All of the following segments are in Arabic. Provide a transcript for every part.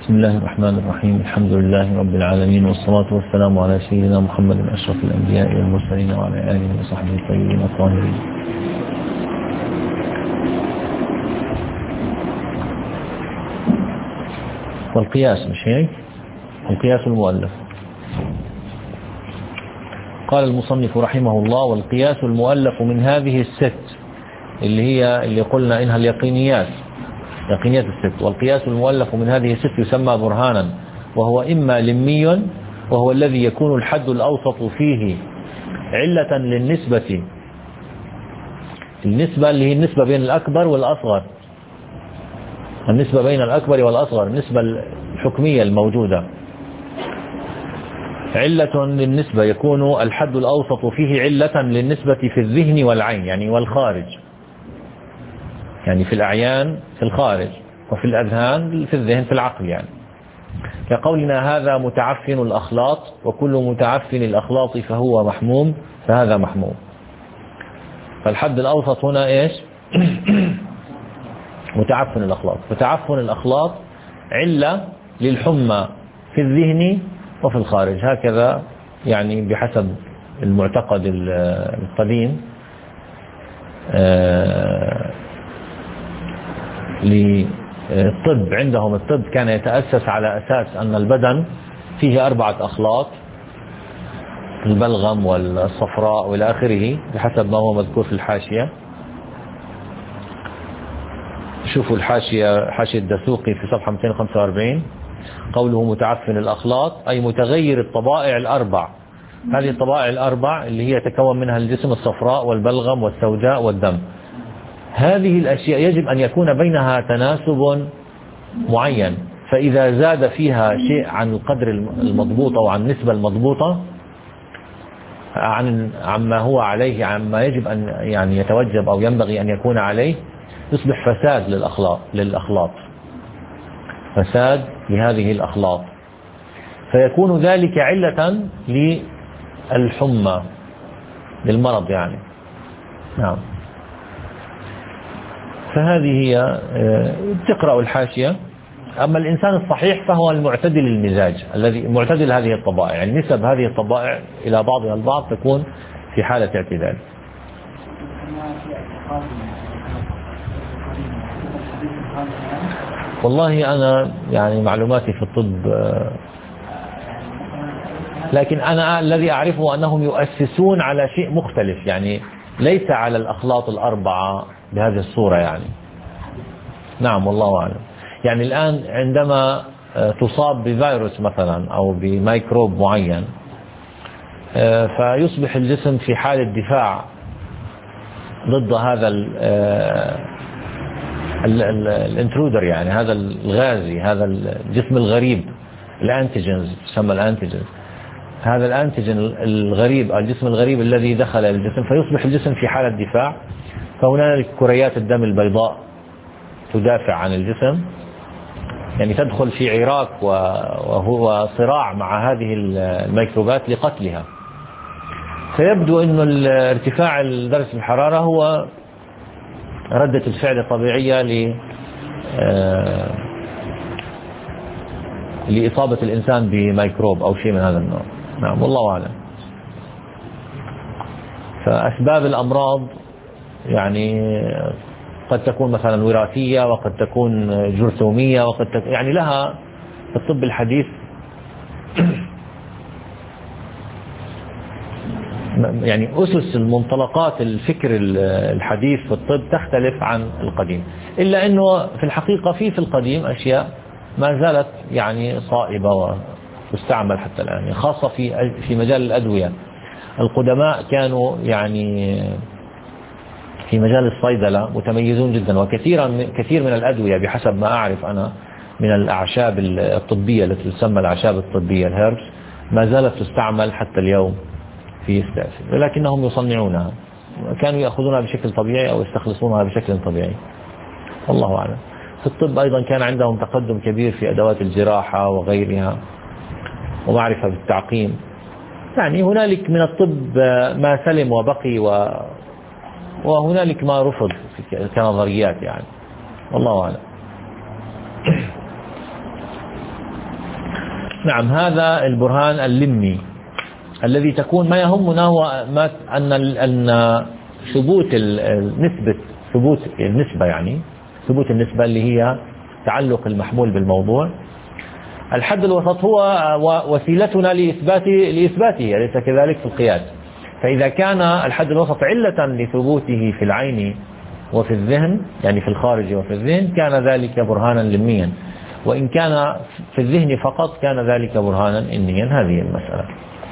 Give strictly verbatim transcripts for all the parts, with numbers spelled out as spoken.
بسم الله الرحمن الرحيم. الحمد لله رب العالمين، والصلاة والسلام على سيدنا محمد أشرف الأنبياء والمرسلين وعلى آله وصحبه الطيبين الطاهرين. والقياس مش هيك؟ القياس المؤلف. قال المصنف رحمه الله: والقياس المؤلف من هذه الست اللي هي اللي قلنا إنها اليقينيات، يقينيات الست. والقياس المؤلف من هذه الست يسمى برهانا، وهو إما لمي، وهو الذي يكون الحد الأوسط فيه علة للنسبة، النسبة اللي هي النسبة بين الأكبر والأصغر، النسبة بين الأكبر والأصغر، النسبة الحكمية الموجودة. علة للنسبة يكون الحد الأوسط فيه علة للنسبة في الذهن والعين، يعني والخارج، يعني في الأعيان في الخارج، وفي الأذهان في الذهن في العقل. يعني كقولنا: هذا متعفن الأخلاط، وكل متعفن الأخلاط فهو محموم، فهذا محموم. فالحد الأوسط هنا إيش؟ متعفن الأخلاط. فتعفن الأخلاط علة للحمى في الذهن وفي الخارج، هكذا يعني بحسب المعتقد القديم للطب. عندهم الطب كان يتأسس على أساس أن البدن فيه أربعة أخلاط: البلغم والصفراء وإلى آخره، بحسب ما هو مذكور في الحاشية. شوفوا الحاشية، حاشية الدسوقي في صفحة مئتين وخمسة وأربعين. قوله متعفن الأخلاط أي متغير الطبائع الأربع. هذه الطبائع الأربع اللي هي يتكون منها الجسم: الصفراء والبلغم والسوداء والدم. هذه الأشياء يجب أن يكون بينها تناسب معين، فإذا زاد فيها شيء عن القدر المضبوط أو عن النسبة المضبوطة عن عما هو عليه، عما يجب أن يعني يتوجب أو ينبغي أن يكون عليه، يصبح فساد للأخلاط للأخلاط فساد لهذه الأخلاط، فيكون ذلك علة للحمى، للمرض يعني. نعم. فهذه هي، تقرأ الحاشية. أما الإنسان الصحيح فهو المعتدل المزاج، الذي معتدل هذه الطبائع، يعني نسب هذه الطبائع إلى بعضها البعض تكون في حالة اعتدال. والله أنا يعني معلوماتي في الطب، لكن أنا الذي أعرفه أنهم يؤسسون على شيء مختلف، يعني ليس على الأخلاط الأربعة بهذه الصورة يعني. نعم والله أعلم. يعني الآن عندما تصاب بفيروس مثلا أو بميكروب معين، فيصبح الجسم في حالة دفاع ضد هذا الانترودر، يعني هذا الغازي، هذا الجسم الغريب، الانتيجنز تسمى الانتيجنز، هذا الانتيجن الغريب، الجسم الغريب الذي دخل الجسم، فيصبح الجسم في حالة دفاع. فهنالك كريات الدم البيضاء تدافع عن الجسم، يعني تدخل في عراك وهو صراع مع هذه الميكروبات لقتلها. فيبدو أن ارتفاع درجة الحرارة هو ردة الفعل الطبيعية ل لإصابة الإنسان بميكروب أو شيء من هذا النوع. نعم والله أعلم. فأسباب الأمراض يعني قد تكون مثلا وراثية، وقد تكون جرثومية، وقد تكون يعني لها في الطب الحديث يعني أسس المنطلقات الفكر الحديث في الطب تختلف عن القديم، إلا أنه في الحقيقة في في القديم أشياء ما زالت يعني صائبة وتستعمل حتى الآن، يعني خاصة في في مجال الأدوية. القدماء كانوا يعني في مجال الصيدلة متميزون جدا، وكثيرا كثير من الأدوية بحسب ما أعرف أنا من الأعشاب الطبية التي تسمى الأعشاب الطبية الهيربس ما زالت تستعمل حتى اليوم في استعفاء، ولكنهم يصنعونها، كانوا يأخذونها بشكل طبيعي أو يستخلصونها بشكل طبيعي، والله أعلم. في الطب أيضا كان عندهم تقدم كبير في أدوات الجراحة وغيرها، ومعرفة بالتعقيم. يعني هنالك من الطب ما سلم وبقي، و وهنالك ما رفض كنظريات يعني، والله أعلم. نعم، هذا البرهان اللمي الذي تكون ما يهمنا هو ما أن أن ثبوت النسبة ثبوت النسبة يعني ثبوت النسبة اللي هي تعلق المحمول بالموضوع. الحد الوسط هو وسيلتنا لإثبات لإثباته، أليس كذلك في القياس؟ فإذا كان الحد الوسط علة لثبوته في العين وفي الذهن، يعني في الخارج وفي الذهن، كان ذلك برهانا لميا، وإن كان في الذهن فقط كان ذلك برهانا إنيا. هذه المسألة.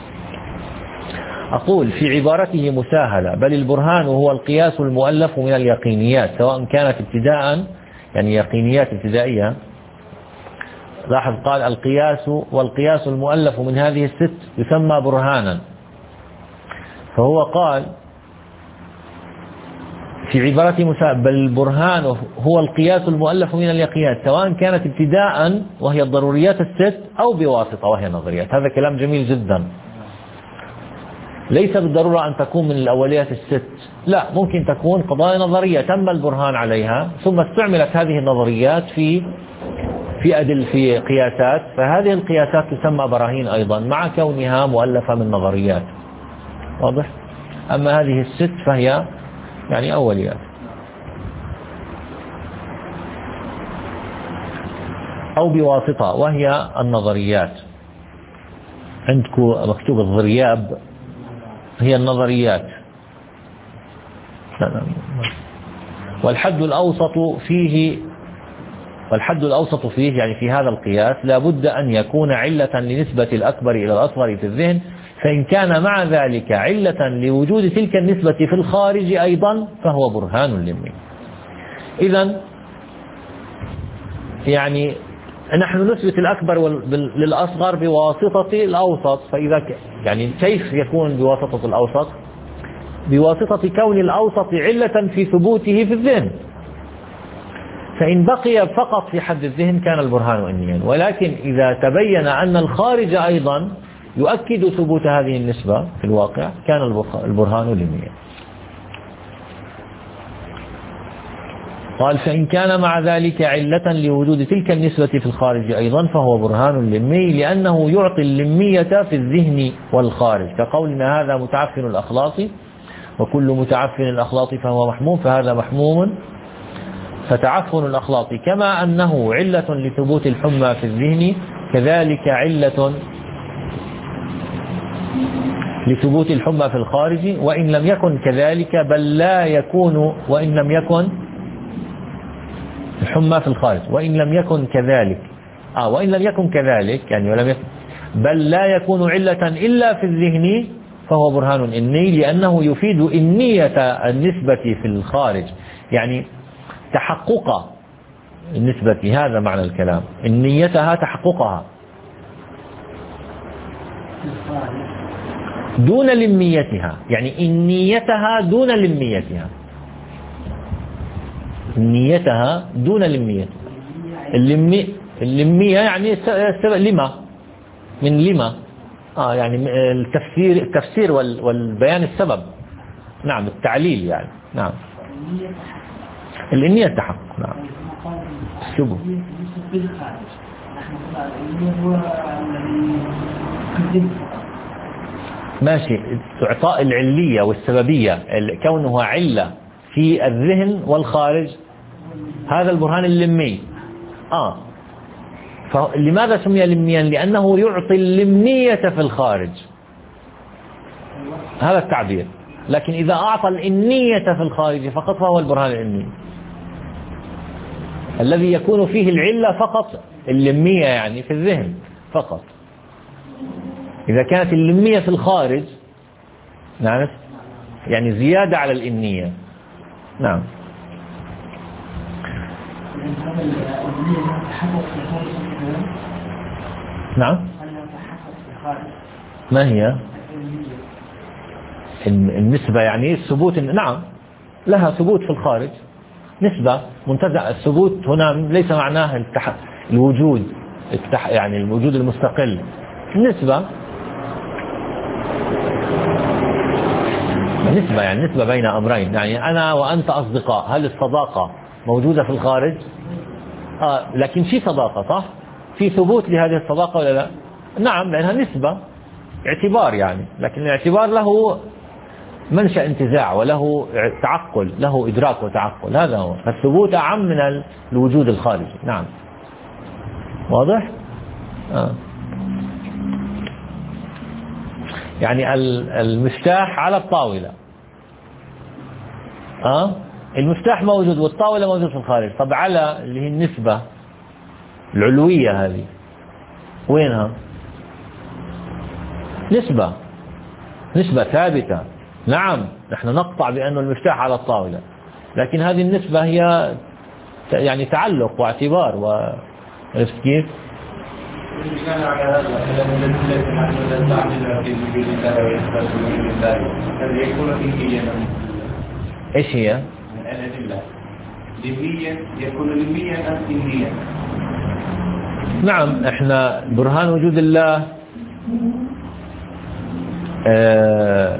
أقول في عبارته مساهلة، بل البرهان هو القياس المؤلف من اليقينيات، سواء كانت ابتداء يعني يقينيات ابتدائية. لاحظ قال القياس، والقياس المؤلف من هذه الست يسمى برهانا. فهو قال في عبارته مساهلة، بل البرهان هو القياس المؤلف من اليقينيات، سواء كانت ابتداء وهي الضروريات الست أو بواسطة وهي النظريات. هذا كلام جميل جدا. ليس بالضرورة أن تكون من الأوليات الست، لا، ممكن تكون قضايا نظرية تم البرهان عليها ثم استعملت هذه النظريات في في أدل في قياسات، فهذه القياسات تسمى براهين أيضا مع كونها مؤلفة من نظريات. واضح؟ أما هذه الست فهي يعني أوليات. أو بواسطة وهي النظريات. عندكم مكتوب الضرياب هي النظريات. والحد الأوسط فيه والحد الأوسط فيه يعني في هذا القياس لا بد أن يكون علة لنسبة الأكبر إلى الأصغر في الذهن، فإن كان مع ذلك علة لوجود تلك النسبة في الخارج أيضا فهو برهان لمي. إذن يعني نحن نثبت الأكبر للأصغر بواسطة الأوسط، فإذا يعني كيف يكون بواسطة الأوسط؟ بواسطة كون الأوسط علة في ثبوته في الذهن، فإن بقي فقط في حد الذهن كان البرهان إنيا، ولكن إذا تبين أن الخارج أيضا يؤكد ثبوت هذه النسبة في الواقع كان البرهان لميا. قال فإن كان مع ذلك علة لوجود تلك النسبة في الخارج أيضا فهو برهان لمي، لأنه يعطي اللمية في الذهن والخارج، كقولنا هذا متعفن الأخلاط وكل متعفن الأخلاط فهو محموم، فهذا محموم. فتعفن الأخلاط كما أنه علة لثبوت الحمى في الذهن كذلك علة لثبوت الحمى في الخارج، وإن لم يكن كذلك بل لا يكون وإن لم يكن الحمى في الخارج وإن لم يكن كذلك آه وإن لم يكن كذلك يعني ولم يكن بل لا يكون علة إلا في الذهن فهو برهان إني، لأنه يفيد إنية النسبة في الخارج، يعني تحقق النسبة. هذا معنى الكلام، إنيتها تحققها دون لميتها، يعني إنيتها دون لميتها نيتها دون لميتها. اللمي اللمية يعني لما من لما آه يعني التفسير التفسير والبيان السبب. نعم، التعليل يعني. نعم، الإنية التحقق. نعم، الشبه. ماشي، إعطاء العلية والسببية، كونها علة في الذهن والخارج، هذا البرهان اللمي. آه فلماذا سمي لميا؟ لأنه يعطي اللمية في الخارج، هذا التعبير. لكن إذا أعطى الإنية في الخارج فقط فهو البرهان الإني الذي يكون فيه العلة فقط، اللمية يعني في الذهن فقط. إذا كانت اللمية في الخارج نعرف يعني زيادة على الإنية. نعم. نعم، ما هي النسبة؟ يعني الثبوت. نعم، لها ثبوت في الخارج، نسبة منتزع. الثبوت هنا ليس معناه التح... الوجود التح... يعني الوجود المستقل، النسبة نسبة يعني نسبة بين أمرين. يعني أنا وأنت أصدقاء، هل الصداقة موجودة في الخارج؟ آه لكن في صداقة، صح؟ في ثبوت لهذه الصداقة ولا لا؟ نعم لأنها نسبة اعتبار يعني، لكن الاعتبار له منشأ انتزاع وله تعقل، له إدراك وتعقل، هذا هو. فالثبوت أعم من الوجود الخارجي. نعم واضح؟ آه. يعني المفتاح على الطاولة، آه؟ المفتاح موجود والطاولة موجود في الخارج. طب على اللي هي النسبة العلوية هذه وينها؟ نسبة نسبة ثابتة. نعم نحن نقطع بأن المفتاح على الطاولة، لكن هذه النسبة هي يعني تعلق واعتبار. وعرفت كيف؟ ايش هي؟ الأدلة لميا يكون لميا أم إنيا. نعم احنا برهان وجود الله آه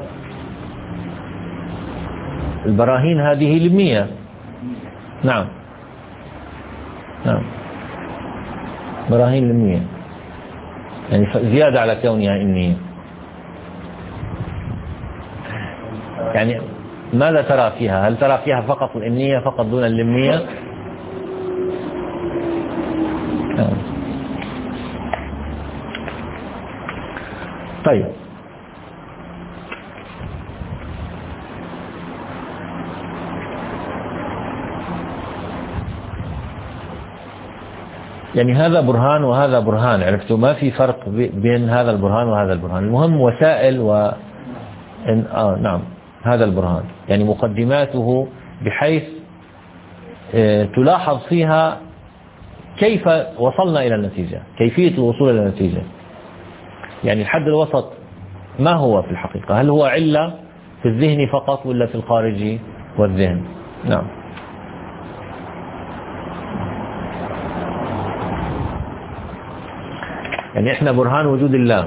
البراهين هذه لمية. نعم نعم براهين لمية، يعني زيادة على كونها إنية. يعني ماذا ترى فيها؟ هل ترى فيها فقط الإنية فقط دون اللمية؟ آه. طيب يعني هذا برهان وهذا برهان، عرفتوا؟ ما في فرق بين هذا البرهان وهذا البرهان. المهم وسائل و إن... آه نعم هذا البرهان يعني مقدماته بحيث آه تلاحظ فيها كيف وصلنا إلى النتيجة، كيفية الوصول إلى النتيجة. يعني الحد الوسط ما هو في الحقيقة؟ هل هو علة في الذهن فقط ولا في الخارجي والذهن؟ نعم يعني احنا برهان وجود الله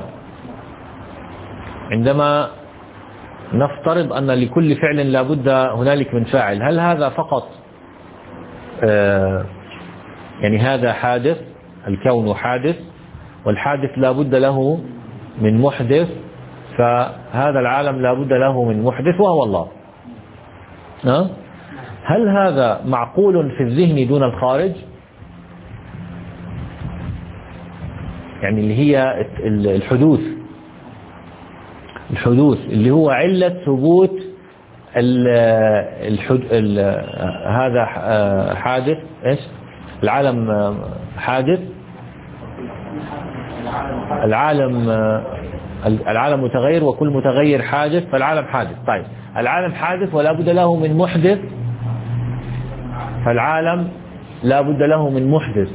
عندما نفترض أن لكل فعل لابد هنالك من فاعل، هل هذا فقط آه يعني هذا حادث، الكون حادث والحادث لابد له من محدث، فهذا العالم لابد له من محدث وهو الله. أه؟ هل هذا معقول في الذهن دون الخارج؟ يعني اللي هي الحدوث الحدوث اللي هو علة ثبوت الحد... ال... هذا حادث، ايش العالم حادث، العالم العالم متغير وكل متغير حادث، فالعالم حادث. طيب العالم حادث ولا بد له من محدث، فالعالم لا بد له من محدث،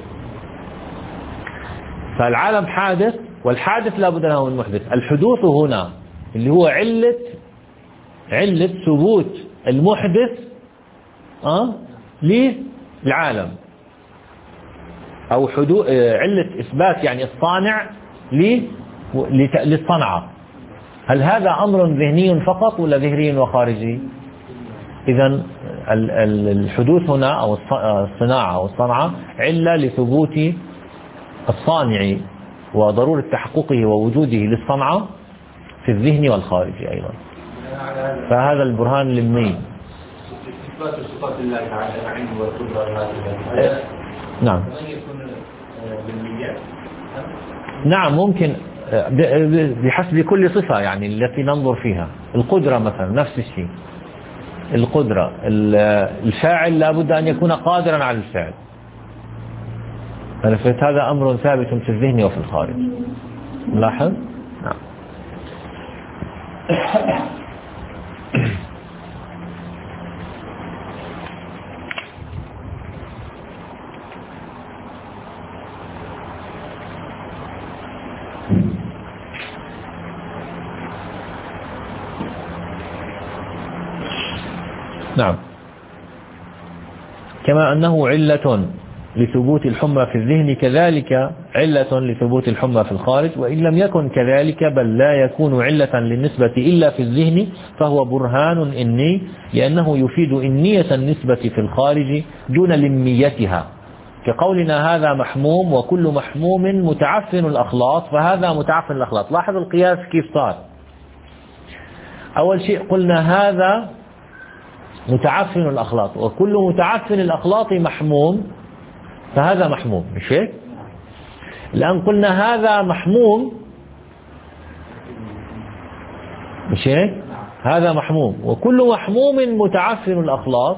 فالعالم حادث والحادث لا بد له من محدث. الحدوث هنا اللي هو علة علة ثبوت المحدث أه؟ للعالم، أو حدوث علة إثبات يعني الصانع للصنعة. هل هذا أمر ذهني فقط ولا ظهري وخارجي؟ إذن الحدوث هنا أو الصناعة أو الصنعة علة لثبوت الصانع وضرورة تحققه ووجوده للصنعة في الذهن والخارج أيضا. فهذا البرهان للمين. إثبات صفات الله تعالى العلم والقدرة هذه. نعم. نعم ممكن بحسب كل صفة يعني التي ننظر فيها. القدرة مثلا نفس الشيء، القدرة الفاعل لا بد أن يكون قادرا على الفعل، هذا أمر ثابت في الذهن وفي الخارج. ملاحظ؟ نعم. نعم. كما أنه علة لثبوت الحمى في الذهن كذلك علة لثبوت الحمى في الخارج، وإن لم يكن كذلك بل لا يكون علة للنسبة إلا في الذهن فهو برهان إني، لأنه يفيد إنية النسبة في الخارج دون لميتها. كقولنا هذا محموم وكل محموم متعفن الأخلاط، فهذا متعفن الأخلاط. لاحظ القياس كيف صار. أول شيء قلنا هذا متعفن الأخلاط، وكل متعفن الأخلاط محموم، فهذا محموم، مش هيك؟ الآن قلنا هذا محموم، مش هيك؟ هذا محموم وكل محموم متعفن الأخلاط،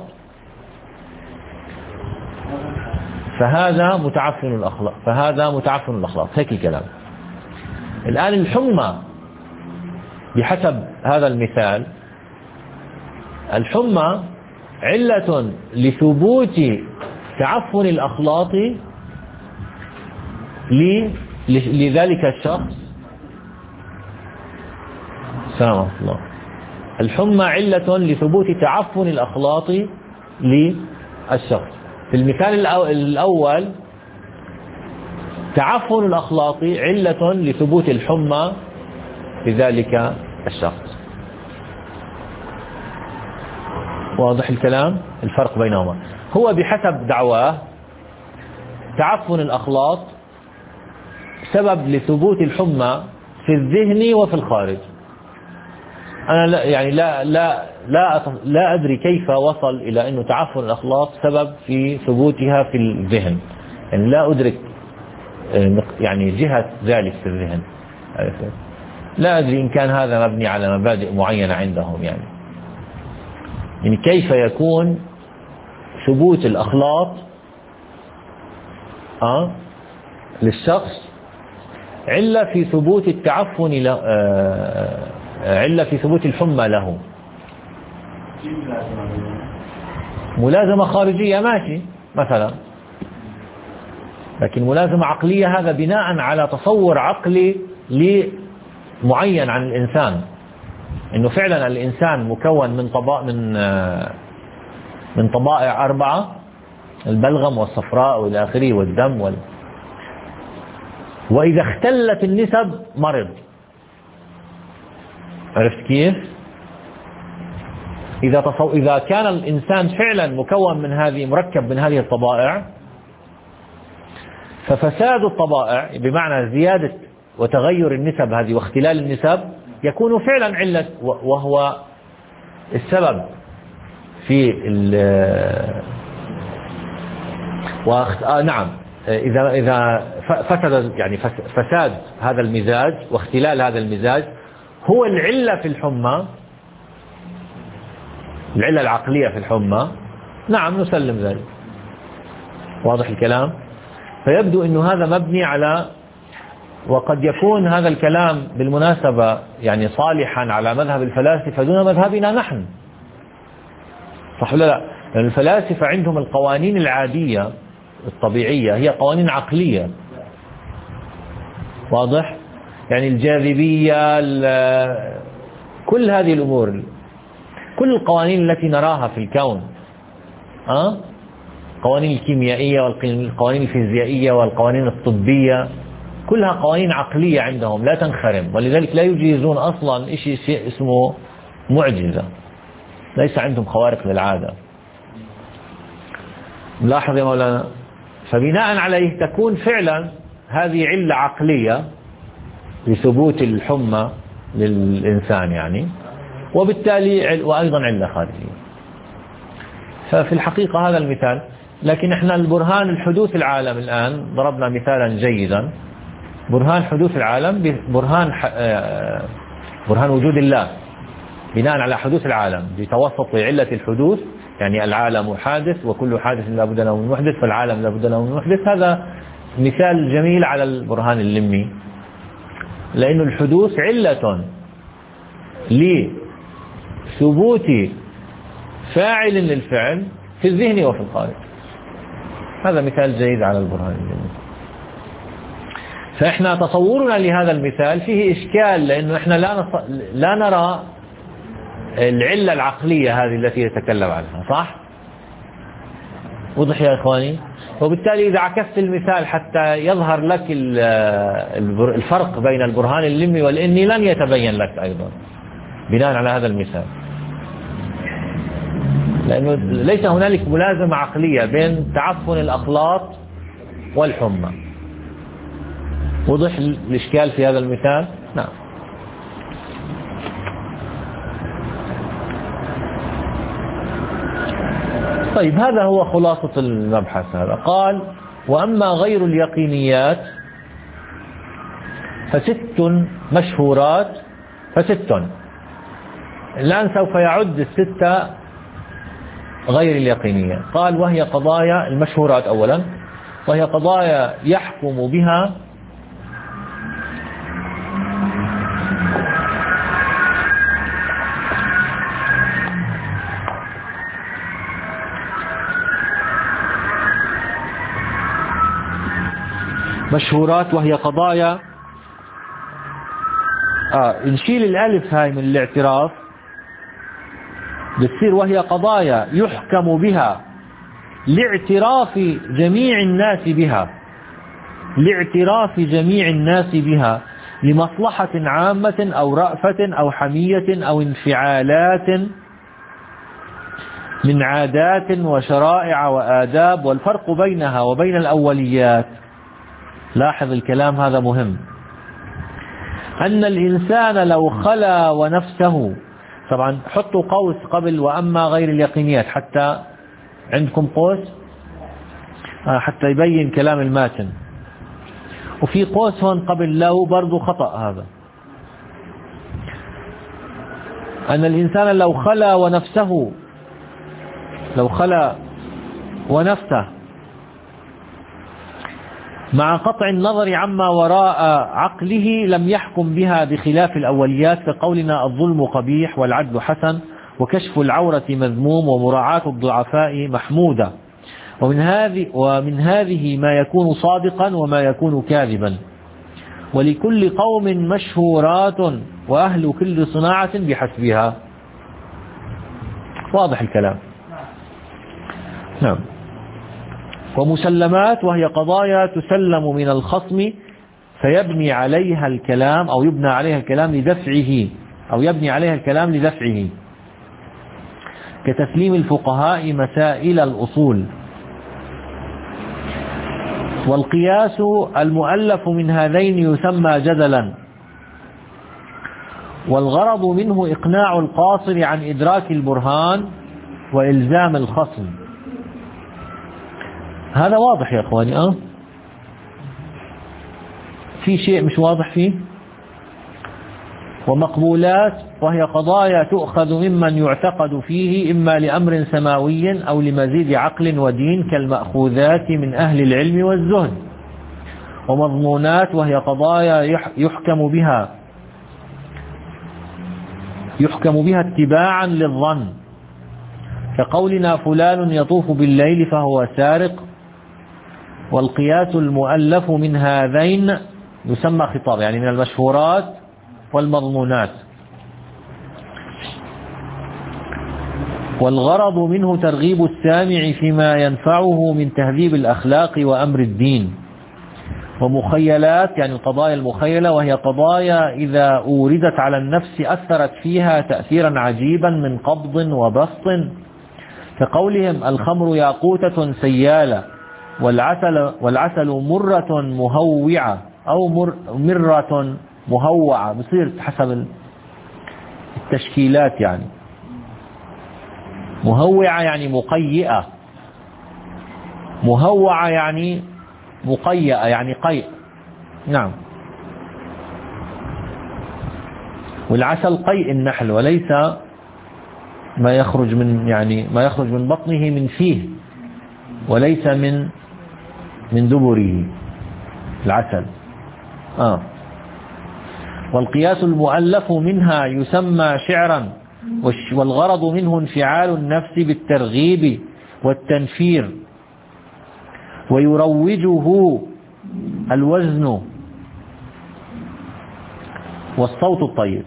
فهذا متعفن الأخلاط، فهذا متعفن الأخلاط. هيك الكلام. الآن الحمى بحسب هذا المثال، الحمى علة لثبوت تعفن الأخلاط لذلك الشخص. السلام عليكم الله. الحمى علة لثبوت تعفن الأخلاط للشخص. في المثال الأول تعفن الأخلاط علة لثبوت الحمى لذلك الشخص. واضح الكلام؟ الفرق بينهما هو بحسب دعواه تعفن الأخلاط سبب لثبوت الحمى في الذهن وفي الخارج. أنا لا يعني لا لا لا لا أدري كيف وصل إلى أنه تعفن الأخلاط سبب في ثبوتها في الذهن، يعني لا أدرك يعني جهة ذلك في الذهن. لا أدري إن كان هذا مبني على مبادئ معينة عندهم، يعني يعني كيف يكون ثبوت الأخلاط أه للشخص علة في ثبوت التعفن له، آه علة في ثبوت الحمى له. ملازمة خارجية ماشي مثلا، لكن ملازمة عقلية هذا بناء على تصور عقلي معين عن الإنسان، إنه فعلا الإنسان مكون من طبائع من من طبائع أربعة، البلغم والصفراء والى آخره والدم وال... وإذا اختلت النسب مرض. عرفت كيف؟ إذا تصو... إذا كان الإنسان فعلا مكون من هذه مركب من هذه الطبائع، ففساد الطبائع بمعنى زيادة وتغير النسب هذه واختلال النسب يكون فعلا علة، وهو السبب في ال واخت... آه نعم إذا إذا فسد يعني فساد هذا المزاج واختلال هذا المزاج هو العلة في الحمى، العلة العقلية في الحمى، نعم نسلم ذلك. واضح الكلام؟ فيبدو أنه هذا مبني على، وقد يكون هذا الكلام بالمناسبة يعني صالحا على مذهب الفلاسفة دون مذهبنا نحن، صح ولا لا؟ لأن الفلاسفة عندهم القوانين العادية الطبيعية هي قوانين عقلية. واضح؟ يعني الجاذبية، كل هذه الأمور، كل القوانين التي نراها في الكون، أه؟ القوانين الكيميائية والقوانين الفيزيائية والقوانين الطبية كلها قوانين عقلية عندهم لا تنخرم، ولذلك لا يجيزون أصلا شيء شيء اسمه معجزة، ليس عندهم خوارق للعادة. ملاحظ يا مولانا؟ فبناء عليه تكون فعلا هذه علة عقلية لثبوت الحمى للإنسان يعني، وبالتالي وأيضا علة خارجية. ففي الحقيقة هذا المثال، لكن احنا البرهان الحدوث العالم الآن ضربنا مثالا جيدا. برهان حدوث العالم برهان برهان وجود الله بناء على حدوث العالم بتوسط علة الحدوث، يعني العالم حادث وكل حادث لا بد له من محدث، فالعالم لا بد له من محدث. هذا مثال جميل على البرهان اللمي، لأن الحدوث علة لثبوت فاعل للفعل في الذهن وفي الخارج. هذا مثال جيد على البرهان اللمي. فإحنا تصورنا لهذا المثال فيه إشكال، لأنه إحنا لا نص... لا نرى العلة العقلية هذه التي يتكلم عنها، صح؟ وضح يا إخواني؟ وبالتالي إذا عكست المثال حتى يظهر لك الفرق بين البرهان اللمي والإني لن يتبين لك أيضا بناء على هذا المثال، لأنه ليس هنالك ملازمة عقلية بين تعفن الأخلاط والحمى. وضح الإشكال في هذا المثال؟ نعم. طيب هذا هو خلاصة المبحث هذا. قال وأما غير اليقينيات فست مشهورات فست. الآن سوف يعد الستة غير اليقينية. قال وهي قضايا المشهورات أولا، وهي قضايا يحكم بها مشهورات وهي قضايا آه نشيل الألف هاي من الاعتراف بتصير وهي قضايا يحكم بها لاعتراف جميع الناس بها، لاعتراف جميع الناس بها لمصلحة عامة أو رأفة أو حمية أو انفعالات من عادات وشرائع وآداب، والفرق بينها وبين الأوليات، لاحظ الكلام هذا مهم، أن الإنسان لو خلا ونفسه، طبعا حطوا قوس قبل وأما غير اليقينيات حتى عندكم قوس حتى يبين كلام الماتن، وفي قوس هون قبل لو برضو خطأ هذا، أن الإنسان لو خلا ونفسه لو خلا ونفسه مع قطع النظر عما وراء عقله لم يحكم بها بخلاف الأوليات، كقولنا الظلم قبيح والعدل حسن وكشف العورة مذموم ومراعاة الضعفاء محمودة، ومن هذه ومن هذه ما يكون صادقا وما يكون كاذبا، ولكل قوم مشهورات وأهل كل صناعة بحسبها. واضح الكلام؟ نعم. ومسلمات وهي قضايا تسلم من الخصم فيبني عليها الكلام أو يبنى عليها الكلام لدفعه أو يبني عليها الكلام لدفعه، كتسليم الفقهاء مسائل الأصول. والقياس المؤلف من هذين يسمى جدلا، والغرض منه إقناع القاصر عن إدراك البرهان وإلزام الخصم. هذا واضح يا أخواني؟ أه في شيء مش واضح فيه؟ ومقبولات وهي قضايا تؤخذ ممن يعتقد فيه إما لأمر سماوي أو لمزيد عقل ودين، كالمأخوذات من أهل العلم والزهد. ومضمونات وهي قضايا يحكم بها يحكم بها اتباعا للظن، كقولنا فلان يطوف بالليل فهو سارق. والقياس المؤلف من هذين يسمى خطاب، يعني من المشهورات والمضمونات. والغرض منه ترغيب السامع فيما ينفعه من تهذيب الأخلاق وأمر الدين. ومخيلات يعني القضايا المخيلة، وهي قضايا إذا أوردت على النفس أثرت فيها تأثيرا عجيبا من قبض وبسط، كقولهم الخمر ياقوتة سيالة، والعسل, والعسل مرة مهوعة أو مر مرة مهوعة، بصير حسب التشكيلات، يعني مهوعة يعني مقيئة، مهوعة يعني مقيئة يعني قيء. نعم. والعسل قيء النحل وليس ما يخرج من يعني ما يخرج من بطنه من فيه، وليس من من دبره العسل. آه. والقياس المؤلف منها يسمى شعرا، والغرض منه انفعال النفس بالترغيب والتنفير، ويروجه الوزن والصوت الطيب.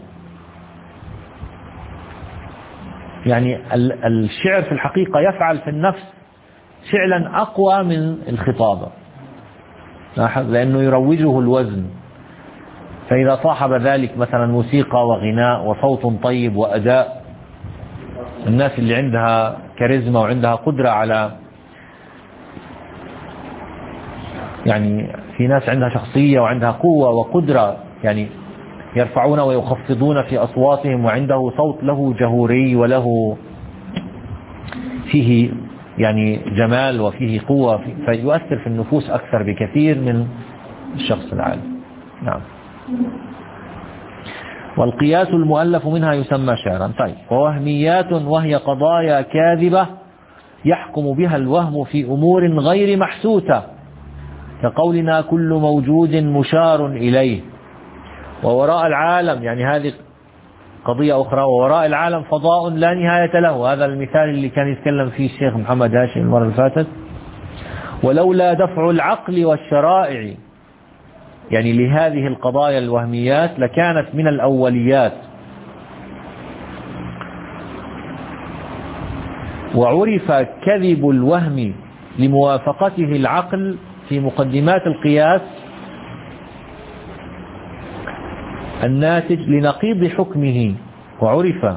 يعني الشعر في الحقيقة يفعل في النفس فعلا أقوى من الخطابة، لأنه يروجه الوزن، فإذا صاحب ذلك مثلا موسيقى وغناء وصوت طيب وأداء، الناس اللي عندها كاريزما وعندها قدرة على يعني في ناس عندها شخصية وعندها قوة وقدرة، يعني يرفعون ويخفضون في أصواتهم، وعنده صوت له جهوري وله فيه يعني جمال وفيه قوة، فيؤثر في النفوس أكثر بكثير من الشخص العادي. نعم. والقياس المؤلف منها يسمى شعرا. طيب، ووهميات وهي قضايا كاذبة يحكم بها الوهم في أمور غير محسوسة، كقولنا كل موجود مشار إليه، ووراء العالم، يعني هذه قضية أخرى، ووراء العالم فضاء لا نهاية له، هذا المثال اللي كان يتكلم فيه الشيخ محمد هاشم المرة اللي فاتت. ولولا دفع العقل والشرائع، يعني لهذه القضايا الوهميات، لكانت من الأوليات. وعرف كذب الوهم لموافقته العقل في مقدمات القياس الناتج لنقيض حكمه. وعرف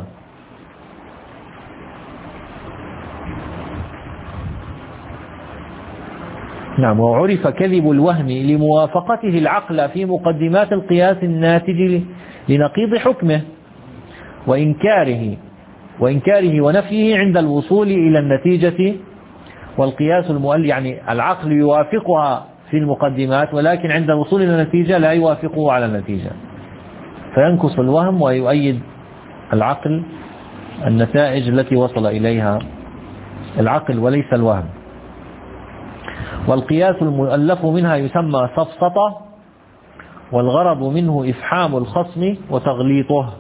نعم وعرف كذب الوهم لموافقته العقل في مقدمات القياس الناتج لنقيض حكمه وإنكاره وإنكاره ونفيه عند الوصول إلى النتيجة. والقياس المؤلف يعني العقل يوافقها في المقدمات، ولكن عند الوصول إلى النتيجة لا يوافقه على النتيجة، فينقص الوهم ويؤيد العقل النتائج التي وصل إليها العقل وليس الوهم. والقياس المؤلف منها يسمى سفسطة، والغرض منه إفحام الخصم وتغليطه.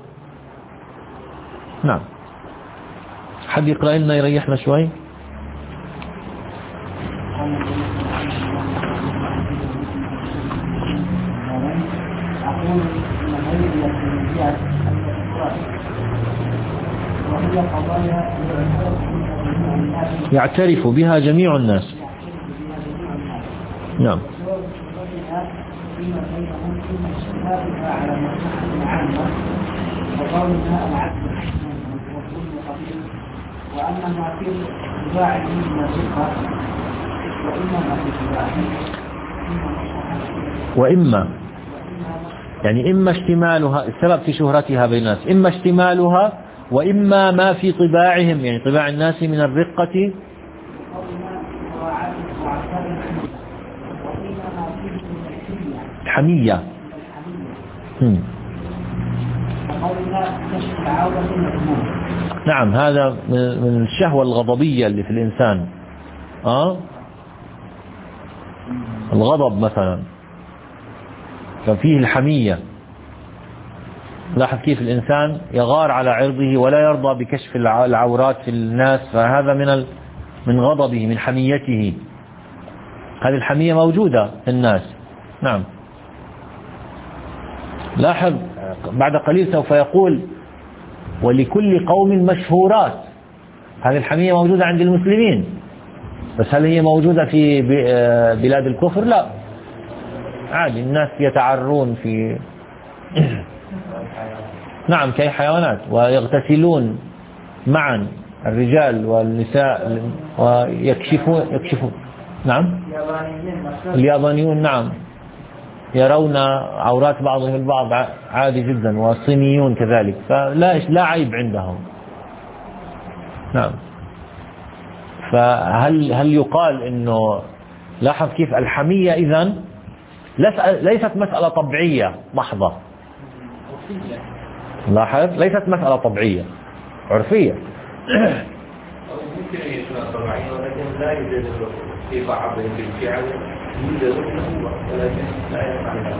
نعم. حد يقرأ لنا يريحنا شوي؟ يعترف بها جميع الناس. نعم. وإما يعني إما اشتمالها، السبب في شهرتها بين الناس، إما اشتمالها وإما ما في طباعهم، يعني طباع الناس من الرقة حمية. نعم، هذا من الشهوة الغضبية اللي في الإنسان. آه؟ الغضب مثلا ففيه الحمية. لاحظ كيف الإنسان يغار على عرضه ولا يرضى بكشف العورات في الناس، فهذا من من غضبه، من حميته. هذه الحمية موجودة في الناس. نعم. لاحظ بعد قليل سوف يقول ولكل قوم مشهورات. هذه الحمية موجودة عند المسلمين، بس هل هي موجودة في بلاد الكفر؟ لا، عادي الناس يتعرون في نعم كأي حيوانات، ويغتسلون معا الرجال والنساء ويكشفون يكشفون نعم. اليابانيون نعم يرون عورات بعضهم البعض عادي جدا، والصينيون كذلك، فلا لا عيب عندهم. نعم. فهل هل يقال انه لاحظ كيف الحمية اذن ليست مسألة طبيعية محضة. لاحظ ليست مسألة طبيعية، عرفية. ممكن أن يكون طبيعية ولكن لا يوجد في بعض الفعل يوجد ولكن لا يفعل.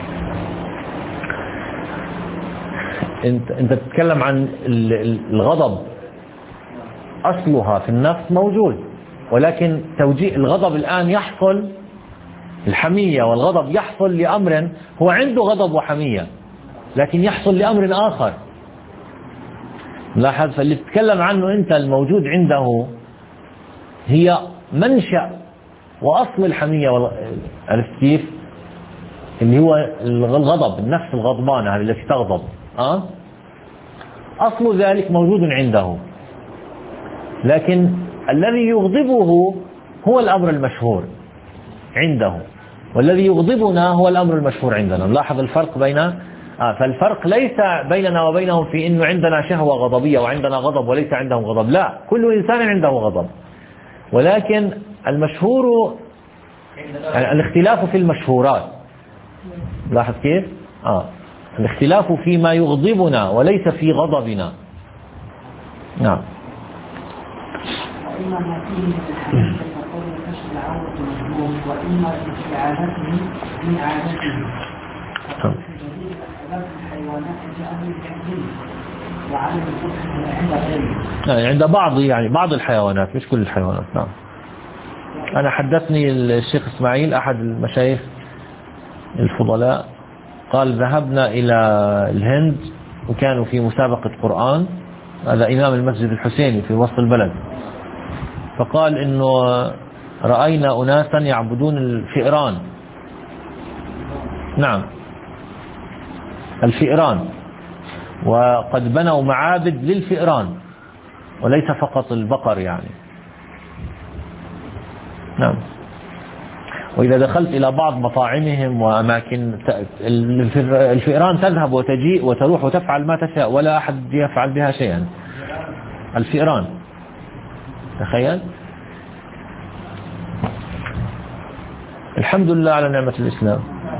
انت انت تتكلم عن الغضب، اصلها في النفس موجود، ولكن توجيه الغضب الان يحصل، الحمية والغضب يحصل لأمر هو عنده غضب وحمية، لكن يحصل لأمر آخر. لاحظ، فاللي تتكلم عنه أنت الموجود عنده هي منشأ وأصل الحمية، عرفت كيف؟ اللي هو الغضب، النفس الغضبانة هذه التي تغضب، أه؟ أصل ذلك موجود عنده، لكن الذي يغضبه هو الأمر المشهور عنده. والذي يغضبنا هو الأمر المشهور عندنا. نلاحظ الفرق بين آه فالفرق ليس بيننا وبينهم في أنه عندنا شهوة غضبية وعندنا غضب وليس عندهم غضب، لا، كل إنسان عنده غضب، ولكن المشهور يعني الاختلاف في المشهورات. لاحظ كيف؟ آه الاختلاف فيما يغضبنا وليس في غضبنا. نعم. وإما ما فيه من الحديث فيقول كشف العورة مجبور، وإما استعانته من عادته. فقد جميع اختلاف الحيوانات جاء من الحديث وعلى الفتح عند غيره. يعني عند بعض يعني بعض الحيوانات مش كل الحيوانات. نعم. أنا حدثني الشيخ إسماعيل أحد المشايخ الفضلاء قال ذهبنا إلى الهند وكانوا في مسابقة قرآن، هذا إمام المسجد الحسيني في وسط البلد، فقال إنه رأينا أناسا يعبدون الفئران. نعم الفئران، وقد بنوا معابد للفئران وليس فقط البقر يعني. نعم. وإذا دخلت إلى بعض مطاعمهم وأماكن الفئران تذهب وتجيء وتروح وتفعل ما تشاء ولا أحد يفعل بها شيئا. الفئران، تخيل. الحمد لله على نعمة الإسلام.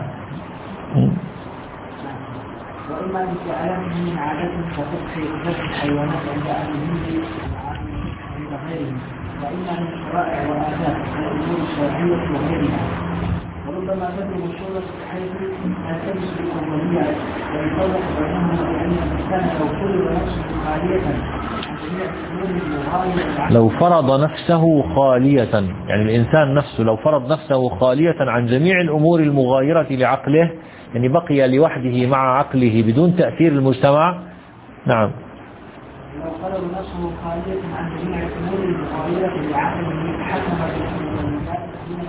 وإما لفعلته من عادة فتدخل ذات الحيوانات عند أهل الهند عند غيرهم، وإما من شرائع وآداب والأمور الشرعية وغيرها. وربما تبلغ الشورى بحيث تلتبس بالأولية ويفرق بينهما بأن الإنسان لو فرض نفسه خالية عن جميع الأمور المغايرة، لو فرض نفسه خالية، يعني الإنسان نفسه لو فرض نفسه خالية عن جميع الأمور المغايرة لعقله، يعني بقي لوحده مع عقله بدون تأثير المجتمع. نعم. لو فرض نفسه خالية عن جميع الأمور المغايرة لعقله حكم بالمجتمع.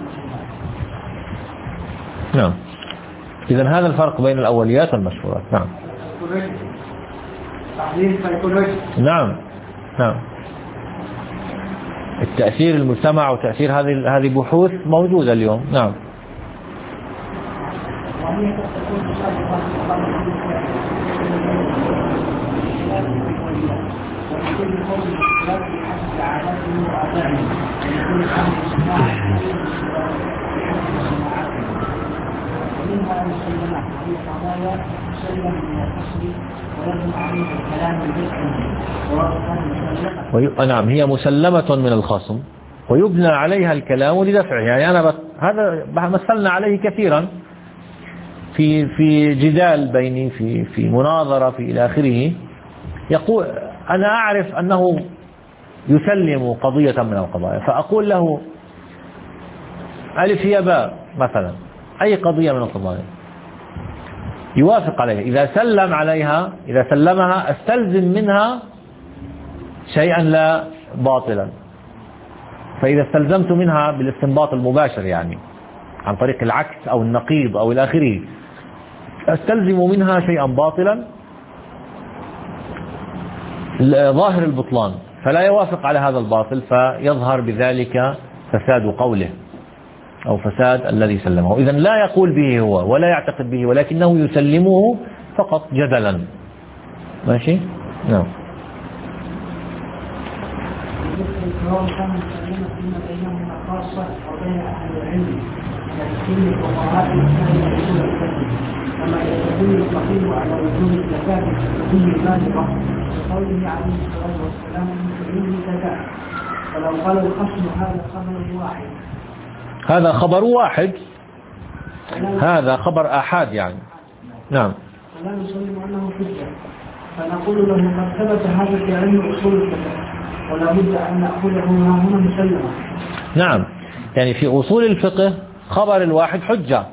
نعم. إذن هذا الفرق بين الأوليات والمشهورات. نعم. نعم. نعم. التأثير المجتمع وتأثير هذه هذه بحوث موجودة اليوم. نعم. ومنها المسلمات وهي قضايا مسلم من الأصل ويجب عليه الكلام بالذكر. نعم هي مسلمة من الخصم ويبنى عليها الكلام لدفعه. يعني أنا بس هذا مثلنا عليه كثيرا في في جدال بيني في في مناظرة في إلى آخره. يقول أنا أعرف أنه يسلم قضية من القضايا، فأقول له ألف هي باء مثلا، أي قضية من القضايا يوافق عليها، إذا سلم عليها إذا سلمها أستلزم منها شيئا لا باطلا. فإذا استلزمت منها بالاستنباط المباشر يعني عن طريق العكس أو النقيض أو إلى آخره أستلزم منها شيئا باطلا ظاهر البطلان، فلا يوافق على هذا الباطل، فيظهر بذلك فساد قوله أو فساد الذي سلمه. إذن لا يقول به هو ولا يعتقد به، ولكنه يسلمه فقط جدلا. ماشي؟ نعم. الكرام كانوا يسلمون فيما بينهما خاصة وبين أهل العلم كالسن وقراءة المسائل أصول الفقه، كما يستدل الفقيه على وجود الزكاة في البالغة بقوله عليه الصلاة والسلام من زكاة. ولو قال الخصم هذا خبر واحد هذا خبر واحد هذا خبر آحاد يعني. نعم. ولا نسلم أنه حجة، فنقول له قد ثبت هذا في علم أصول الفقه ولا بد أن نأخذه هنا مسلمة. نعم، يعني في أصول الفقه خبر الواحد حجة.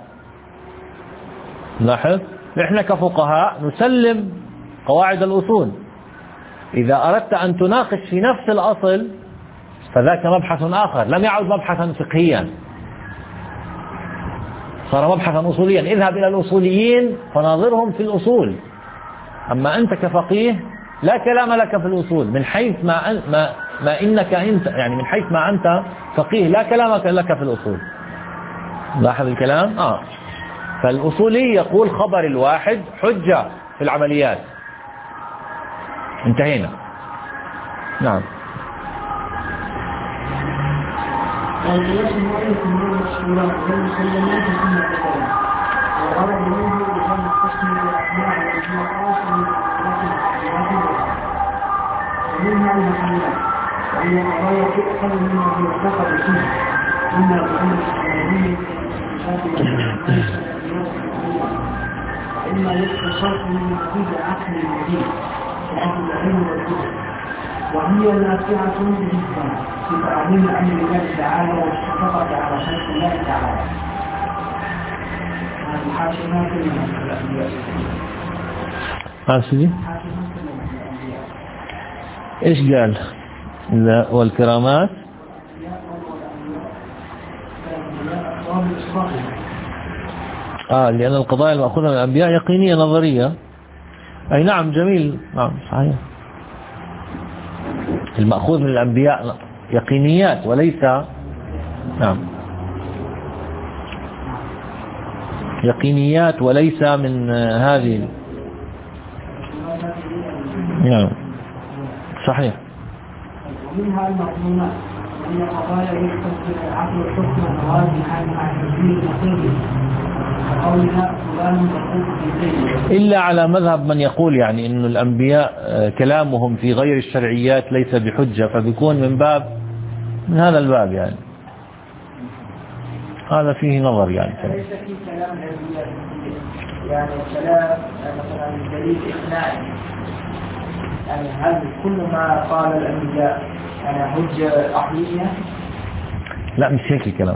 لاحظ، إحنا كفقهاء نسلم قواعد الأصول. إذا أردت أن تناقش في نفس الأصل فذاك مبحث آخر، لم يعد مبحثا فقهيا، صار مبحثا أصوليا. اذهب إلى الأصوليين فناظرهم في الأصول. أما أنت كفقيه لا كلام لك في الأصول، من حيث ما, أن ما, ما إنك أنت يعني من حيث ما أنت فقيه لا كلامك لك في الأصول. لاحظ الكلام. آه فالأصولي يقول خبر الواحد حجة في العمليات. انتهينا. نعم. والقياس المؤلف من المشهورات والمسلمات ثم الكلام وغرض منه بأن القسم بالأسماء والإطلاقات من الأسماء ومنها المحلات وأن القضايا تؤخذ مما يعتقد فيه إما بأمر السلامية وإما يتصرف من نتيجة عقل الدين لأهل العلم والكتب وهي نافعة بالإنسان في تعظيم أمر الله تعالى والشفقة على خلق الله تعالى. هذه حاشمات من الأنبياء. هذا سيدي. إيش قال؟ لا والكرامات. آه لأن القضايا المأخوذة من الأنبياء يقينية نظرية. أي نعم جميل. نعم صحيح. المأخوذ من الأنبياء يقينيات وليس. نعم يقينيات وليس من هذه. نعم صحيح. ومنها المظلومات وهي قضايا يحكم العقل الحكم الراجح مع تدبير النقيض وقولنا فلان تقول في إلا على مذهب من يقول يعني إنه الأنبياء كلامهم في غير الشرعيات ليس بحجة، فبيكون من باب من هذا الباب يعني هذا فيه نظر يعني. ليس في كلام الأنبياء يعني كلام مثلا دليل إقناعي يعني هل كل ما قال الأنبياء يعني حجة عقلية؟ لا مش هيك الكلام.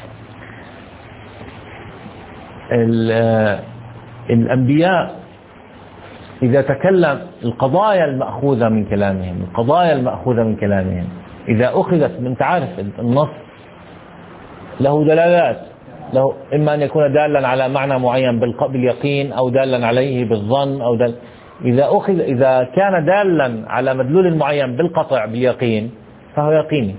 الأنبياء إذا تكلم القضايا المأخوذة من كلامهم القضايا المأخوذة من كلامهم إذا أخذت من تعرف النص له دلالات، له إما أن يكون دالا على معنى معين باليقين أو دالا عليه بالظن أو دال إذا أخذ إذا كان دالا على مدلول معين بالقطع باليقين فهو يقيني.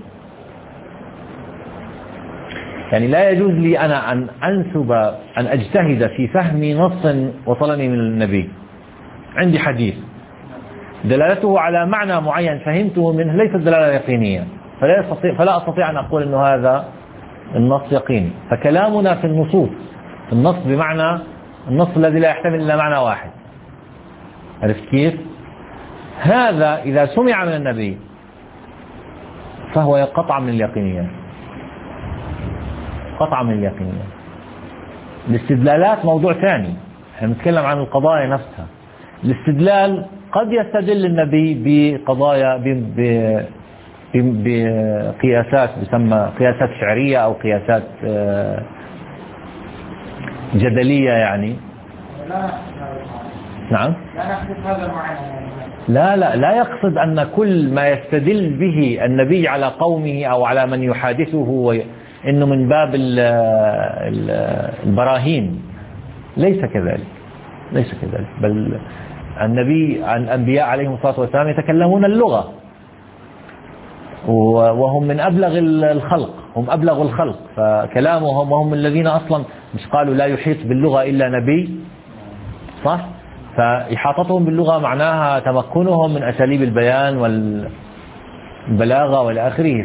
يعني لا يجوز لي أنا أن أنسب أن أجتهد في فهم نص وصلني من النبي. عندي حديث دلالته على معنى معين فهمته منه ليست دلالة يقينية، فلا أستطيع فلا أستطيع أن أقول أنه هذا النص يقيني. فكلامنا في النصوص في النص بمعنى النص الذي لا يحتمل إلا معنى واحد. عرفت كيف؟ هذا إذا سمع من النبي فهو قطع من اليقينية قطع من اليقينية. الاستدلالات موضوع ثاني، احنا نتكلم عن القضايا نفسها. الاستدلال قد يستدل النبي بقضايا بقياسات بسمى قياسات شعرية أو قياسات جدلية يعني. نعم لا لا لا يقصد أن كل ما يستدل به النبي على قومه أو على من يحادثه إنه من باب البراهين. ليس كذلك ليس كذلك بل النبي عن الأنبياء عليهم الصلاة والسلام يتكلمون اللغة وهم من أبلغ الخلق هم أبلغ الخلق فكلامهم وهم الذين أصلا مش قالوا لا يحيط باللغة إلا نبي صح؟ فإحاطتهم باللغة معناها تمكنهم من أساليب البيان والبلاغة والى آخره،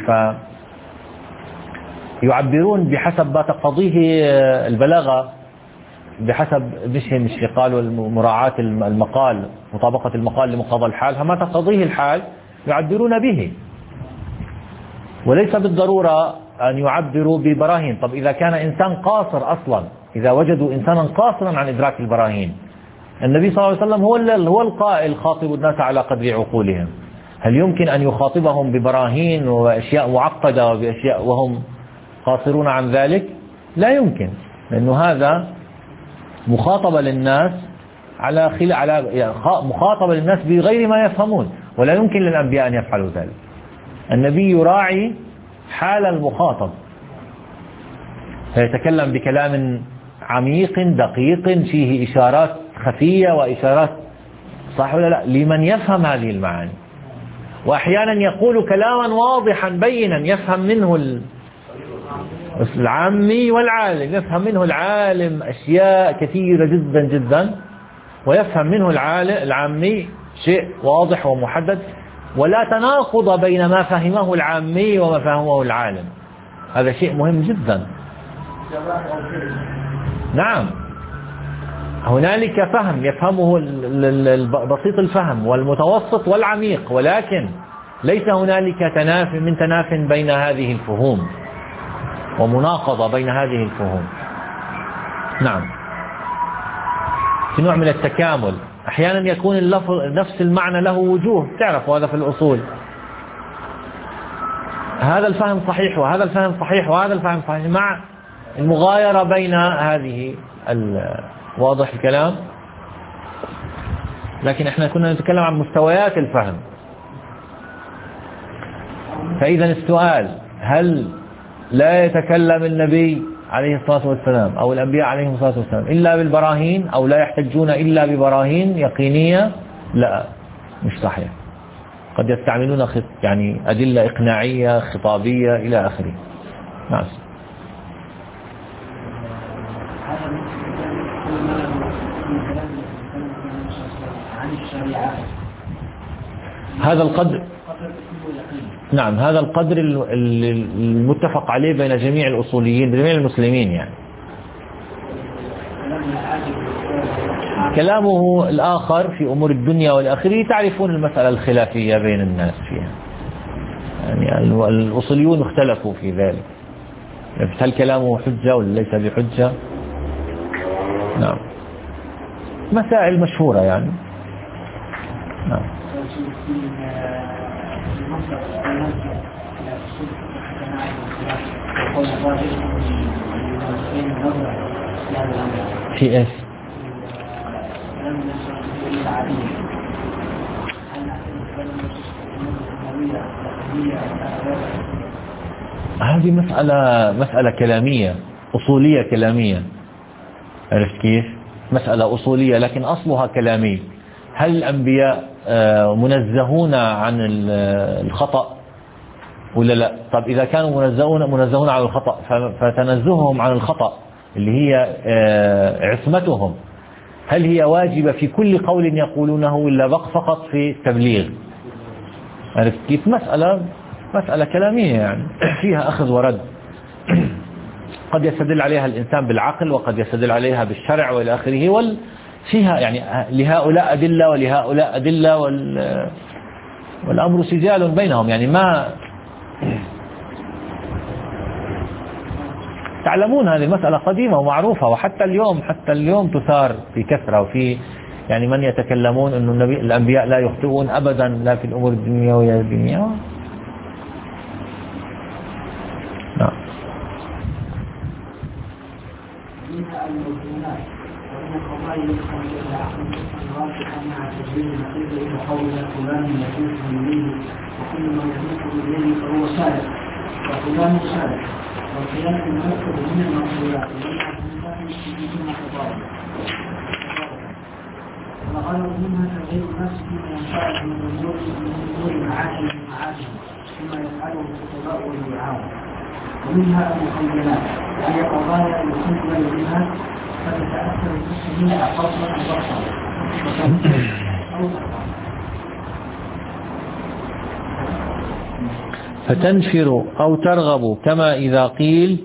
فيعبرون بحسب ما تقتضيه البلاغة بحسب مش مش قالوا مراعاة المقال مطابقة المقال لمقتضى الحال، فما تقتضيه الحال يعبرون به وليس بالضرورة أن يعبروا ببراهين. طب إذا كان إنسان قاصر أصلا إذا وجدوا إنسانا قاصرا عن إدراك البراهين النبي صلى الله عليه وسلم هو هو القائل خاطب الناس على قدر عقولهم، هل يمكن أن يخاطبهم ببراهين وأشياء معقدة وبأشياء وهم قاصرون عن ذلك؟ لا يمكن، لأنه هذا مخاطبة للناس على خل... على مخاطبة للناس بغير ما يفهمون، ولا يمكن للأنبياء أن يفعلوا ذلك. النبي يراعي حال المخاطب فيتكلم بكلام عميق دقيق فيه إشارات خفية وإشارات صح ولا لا لمن يفهم هذه المعاني، وأحيانا يقول كلاما واضحا بينا يفهم منه ال... العامي والعالم يفهم منه العالم أشياء كثيرة جدا جدا، ويفهم منه العالم العامي شيء واضح ومحدد، ولا تناقض بين ما فهمه العامي وما فهمه العالم. هذا شيء مهم جدا. نعم، هنالك فهم يفهمه بسيط الفهم والمتوسط والعميق، ولكن ليس هنالك تناف من تناف بين هذه الفهوم ومناقضة بين هذه الفهوم. نعم، في نوع من التكامل. أحيانا يكون اللفظ نفس المعنى له وجوه، تعرف هذا في الأصول، هذا الفهم صحيح وهذا الفهم صحيح وهذا الفهم صحيح، مع المغايرة بين هذه. واضح الكلام؟ لكن احنا كنا نتكلم عن مستويات الفهم. فإذا السؤال: هل لا يتكلم النبي عليه الصلاة والسلام أو الأنبياء عليهم الصلاة والسلام إلا بالبراهين، أو لا يحتجون إلا ببراهين يقينية؟ لا، مش صحيح. قد يستعملون خط يعني أدلة إقناعية خطابية إلى آخره. نعم. هذا القدر، نعم، هذا القدر المتفق عليه بين جميع الأصوليين، جميع المسلمين يعني. كلامه الآخر في أمور الدنيا والآخرة تعرفون المسألة الخلافية بين الناس فيها، يعني الأصوليون اختلفوا في ذلك، هل كلامه حجة ولا ليس بحجة. نعم، مسائل مشهورة يعني. نعم. في ايش؟ هذه مسألة مسألة كلامية أصولية كلامية، عرفت كيف؟ مسألة أصولية لكن أصلها كلامي. هل الأنبياء منزهون عن الخطأ ولا لا؟ طب إذا كانوا منزهون منزهون عن الخطأ، فتنزههم عن الخطأ اللي هي عصمتهم، هل هي واجبة في كل قول يقولونه ولا بق فقط في التبليغ؟ عرفت كيف؟ مسألة مسألة كلامية يعني فيها أخذ ورد. قد يستدل عليها الإنسان بالعقل وقد يستدل عليها بالشرع والى آخره، وال فيها يعني لهؤلاء أدلة ولهؤلاء أدلة، وال والأمر سجال بينهم، يعني ما تعلمون هذه المسألة قديمة ومعروفة، وحتى اليوم حتى اليوم تثار في كثرة، وفي يعني من يتكلمون أن النبي الأنبياء لا يخطئون أبدا لا في الأمور الدنيا ولا الدنيا. نعم. والخلاف المركب من المعصيات وغلط منها تغيير النفس فيما ينفعه من النور من النور معاشر المعاشر فيما يفعله الخطباء والوعاء. ومنها المخيلات وهي قضايا يخيل بها فتتأثر بالسميع قصرا وبصرا أو فتنفر أو ترغب، كما إذا قيل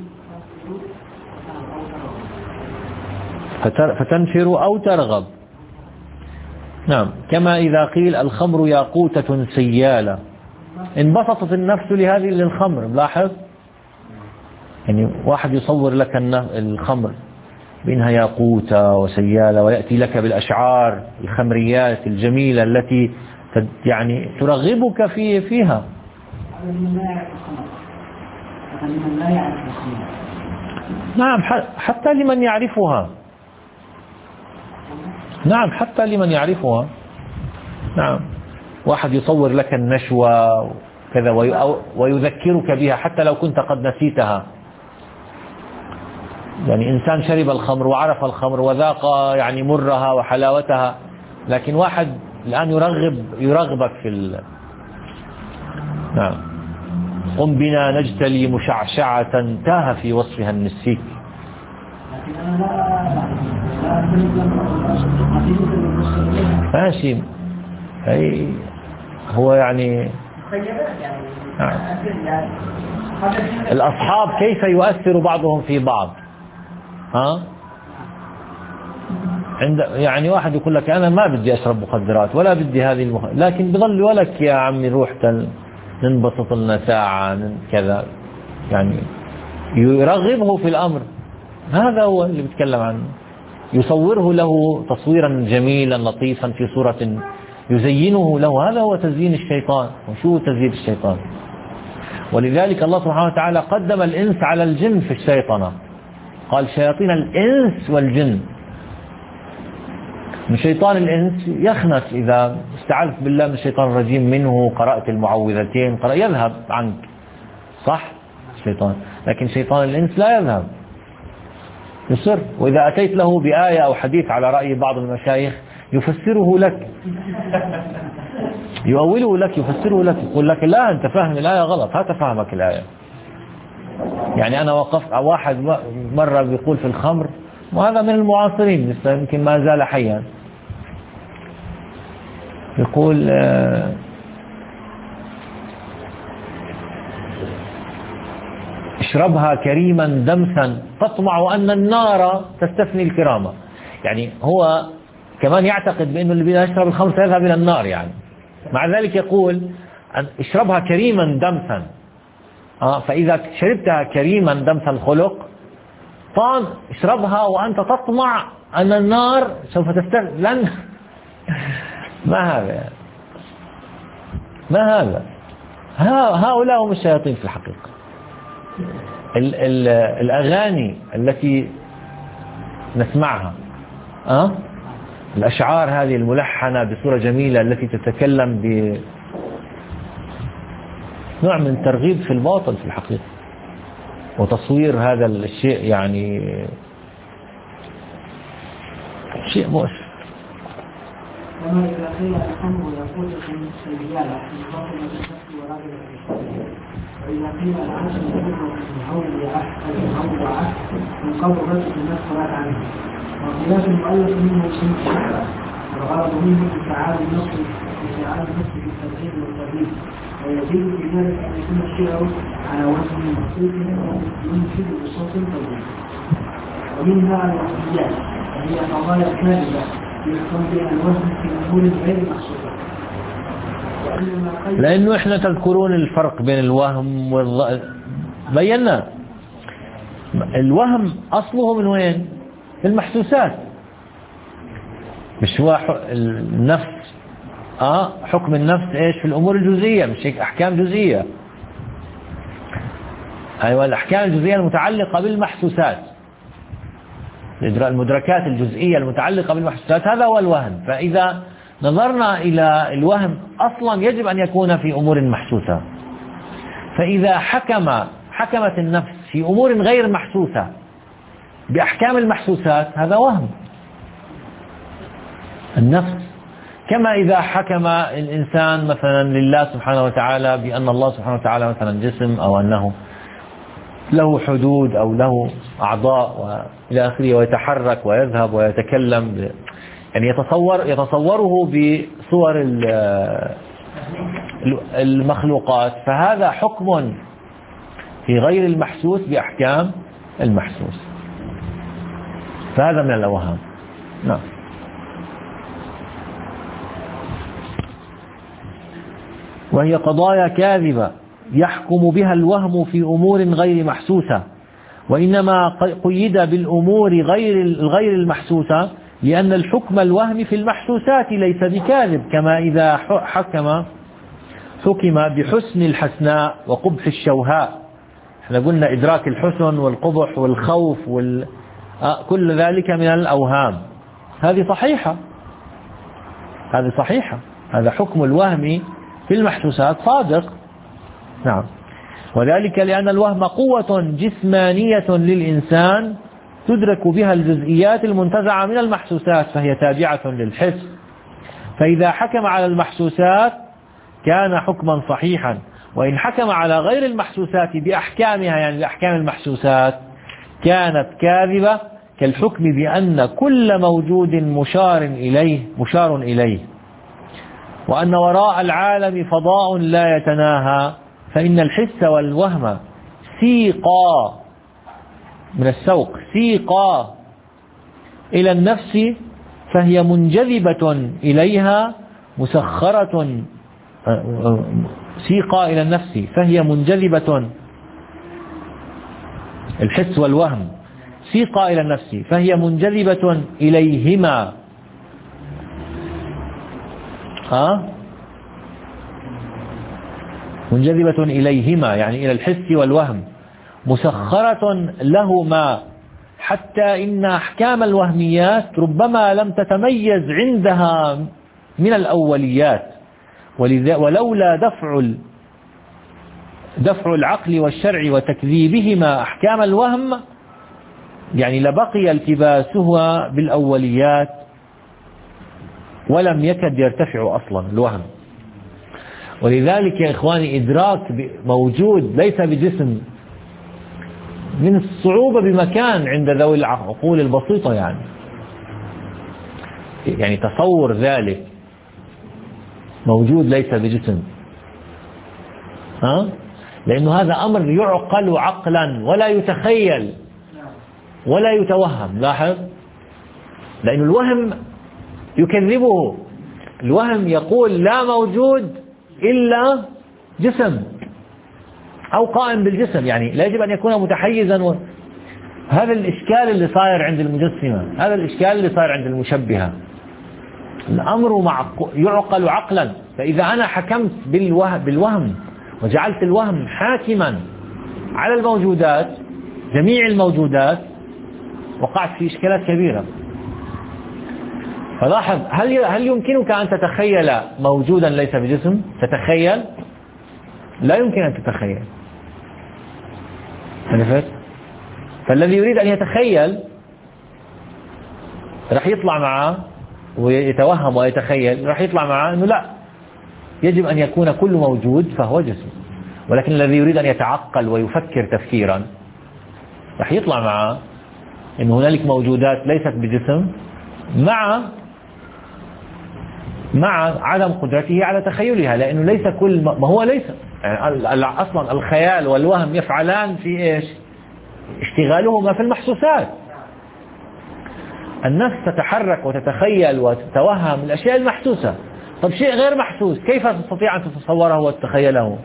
فتنفر أو ترغب. نعم، كما إذا قيل الخمر ياقوتة سيالة، انبسطت النفس لهذه للخمر. ملاحظ يعني واحد يصور لك الخمر بأنها ياقوتة وسيالة، ويأتي لك بالأشعار الخمريات الجميلة التي يعني ترغبك في فيها. نعم، حتى لمن يعرفها. نعم، حتى لمن يعرفها. نعم، واحد يصور لك النشوة كذا ويذكرك بها حتى لو كنت قد نسيتها. يعني إنسان شرب الخمر وعرف الخمر وذاق يعني مرها وحلاوتها، لكن واحد الآن يرغب يرغبك في ال... نعم. قم بنا نجتلي مشعشعة تاه في وصفها النسيك. لكن أنا لا ماشي. أي هو يعني الأصحاب كيف يؤثر بعضهم في بعض؟ ها؟ عند يعني واحد يقول لك أنا ما بدي أشرب مخدرات ولا بدي هذه المخ... لكن بظل ولك يا عمي روح تل... ننبسط لنا ساعة كذا، يعني يرغبه في الأمر. هذا هو اللي بتكلم عنه، يصوره له تصويرا جميلا لطيفا في صورة يزينه له. هذا هو تزيين الشيطان. وشو تزيين الشيطان؟ ولذلك الله سبحانه وتعالى قدم الإنس على الجن في الشيطنة، قال شياطين الإنس والجن. من شيطان الإنس يخنس إذا استعذت بالله من الشيطان الرجيم منه، قرأت المعوذتين قرأ يذهب عنك، صح الشيطان. لكن شيطان الإنس لا يذهب، يصر. وإذا أتيت له بآية أو حديث على رأي بعض المشايخ يفسره لك، يؤوله لك، يفسره لك، يقول لك لا أنت فاهم الآية غلط، هات فهمك الآية. يعني أنا وقفت واحد مرة بيقول في الخمر، وهذا من المعاصرين لسه يمكن ما زال حيا، يقول اشربها كريما دمسا تطمع أن النار تستثني الكرامة. يعني هو كمان يعتقد بأنه اللي بيشرب الخمر سيذهب إلى النار، يعني مع ذلك يقول اشربها كريما دمسا. آه فإذا شربتها كريما دمس الخلق طان اشربها وأنت تطمع أن النار سوف تستثني. لن ما هذا ما هذا هؤلاء هم الشياطين في الحقيقة. ال ال الأغاني التي نسمعها، أه؟ الأشعار هذه الملحنة بصورة جميلة التي تتكلم بنوع من ترغيب في الباطل في الحقيقة، وتصوير هذا الشيء يعني شيء مؤسف. وما إذا قيل الخمر يقول من السيالة في باطل الشخص وراجل الشخص، وإذا قيل العشر يقول من هول عهد من هول عهد من قول رجل الناس فلا عنه. وقياس المؤلف منه شيء شكرا، والغرض منه استعاد النصر استعاد النصر في الترغيب والترهيب، ويزيد في ذلك أن يكون الشعر على وزن مخصوص ينشد بصوت طويل. ومنها الوصفيات وهي قضايا كاذبة يحكم بها الوزن في الأمور غير محسوبة. لأنه إحنا تذكرون الفرق بين الوهم والظ... بينا الوهم أصله من وين؟ المحسوسات. مش هو النفس آه حكم النفس إيش في الأمور الجزئية، مش هيك أحكام جزئية. أيوة الأحكام الجزئية المتعلقة بالمحسوسات، المدركات الجزئية المتعلقة بالمحسوسات، هذا هو الوهم. فإذا نظرنا إلى الوهم أصلا يجب أن يكون في أمور محسوسة. فإذا حكم حكمت النفس في أمور غير محسوسة بأحكام المحسوسات هذا وهم النفس. كما إذا حكم الإنسان مثلا لله سبحانه وتعالى بأن الله سبحانه وتعالى مثلا جسم، أو أنه له حدود أو له أعضاء وإلى آخره، ويتحرك ويذهب ويتكلم، يعني يتصور يتصوره بصور المخلوقات، فهذا حكم في غير المحسوس بأحكام المحسوس، فهذا من الأوهام. نعم. وهي قضايا كاذبة يحكم بها الوهم في أمور غير محسوسة، وإنما قيد بالأمور غير الغير المحسوسة لأن الحكم الوهم في المحسوسات ليس بكاذب، كما إذا حكم حكم بحسن الحسناء وقبح الشوهاء. احنا قلنا إدراك الحسن والقبح والخوف وال... كل ذلك من الأوهام. هذه صحيحة، هذه صحيحة، هذا حكم الوهم في المحسوسات صادق. نعم. وذلك لأن الوهم قوة جسمانية للإنسان تدرك بها الجزئيات المنتزعة من المحسوسات، فهي تابعة للحس. فإذا حكم على المحسوسات كان حكما صحيحا، وإن حكم على غير المحسوسات بأحكامها يعني بأحكام المحسوسات كانت كاذبة، كالحكم بأن كل موجود مشار إليه مشار إليه، وأن وراء العالم فضاء لا يتناهى، فإن الحس والوهم سيقا من السوق سيقا إلى النفس فهي منجذبة إليها مسخرة سيقا إلى النفس فهي منجذبة الحس والوهم سيقا إلى النفس فهي منجذبة إليهما ها منجذبة إليهما يعني إلى الحس والوهم مسخرة لهما، حتى إن أحكام الوهميات ربما لم تتميز عندها من الأوليات، ولولا دفع دفع العقل والشرع وتكذيبهما أحكام الوهم يعني لبقي التباسها بالأوليات ولم يكد يرتفع أصلا الوهم. ولذلك يا إخواني إدراك موجود ليس بجسم من الصعوبة بمكان عند ذوي العقول البسيطة، يعني يعني تصور ذلك موجود ليس بجسم، ها؟ لأنه هذا أمر يعقل عقلا ولا يتخيل ولا يتوهم. لاحظ، لأن الوهم يكذبه، الوهم يقول لا موجود إلا جسم أو قائم بالجسم، يعني لا يجب أن يكون متحيزا و... هذا الإشكال اللي صاير عند المجسمة، هذا الإشكال اللي صاير عند المشبهة. الأمر معق... يعقل عقلا، فإذا أنا حكمت بالوهم, بالوهم وجعلت الوهم حاكما على الموجودات جميع الموجودات وقعت في إشكالات كبيرة. فلاحظ، هل هل يمكنك أن تتخيل موجودا ليس بجسم؟ تتخيل؟ لا يمكن أن تتخيل. عرفت؟ فالذي يريد أن يتخيل راح يطلع معه ويتوهم ويتخيل، راح يطلع معه أنه لا، يجب أن يكون كل موجود فهو جسم. ولكن الذي يريد أن يتعقل ويفكر تفكيرا راح يطلع معه أن هنالك موجودات ليست بجسم مع مع عدم قدرته على تخيلها، لأنه ليس كل ما هو ليس يعني أصلا الخيال والوهم يفعلان في إيش؟ اشتغالهما في المحسوسات. النفس تتحرك وتتخيل وتتوهم الأشياء المحسوسة. طب شيء غير محسوس كيف تستطيع أن تتصوره وتتخيله؟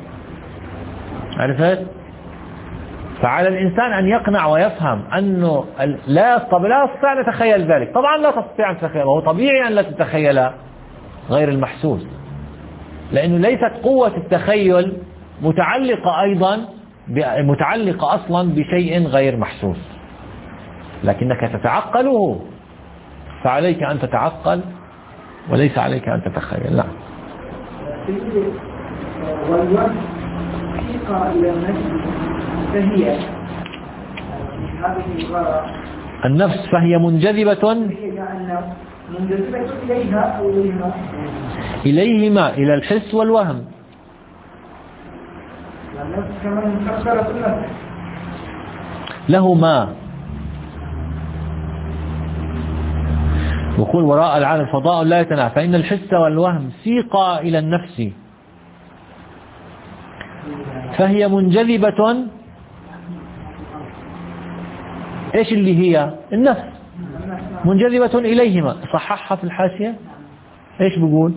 عرفت؟ فعلى الإنسان أن يقنع ويفهم أنه لا طب لا أستطيع أن أتخيل ذلك. طبعا لا تستطيع أن تتخيل، وهو طبيعي أن لا تتخيل غير المحسوس، لأنه ليست قوة التخيل متعلقة أيضا متعلقة أصلا بشيء غير محسوس، لكنك تتعقله، فعليك أن تتعقل وليس عليك أن تتخيل. لا. والوهم ثقة إلى النفس فهي النفس فهي منجذبة منجذبة إليها أو إليهما إليهما إلى الحس والوهم. النفس كمان مسخرة النفس لهما. وقول وراء العالم فضاء لا يتناهى، فإن الحس والوهم سيقا إلى النفس فهي منجذبة. إيش اللي هي النفس؟ منجذبة إليهما. صححها في الحاشية إيش بقول؟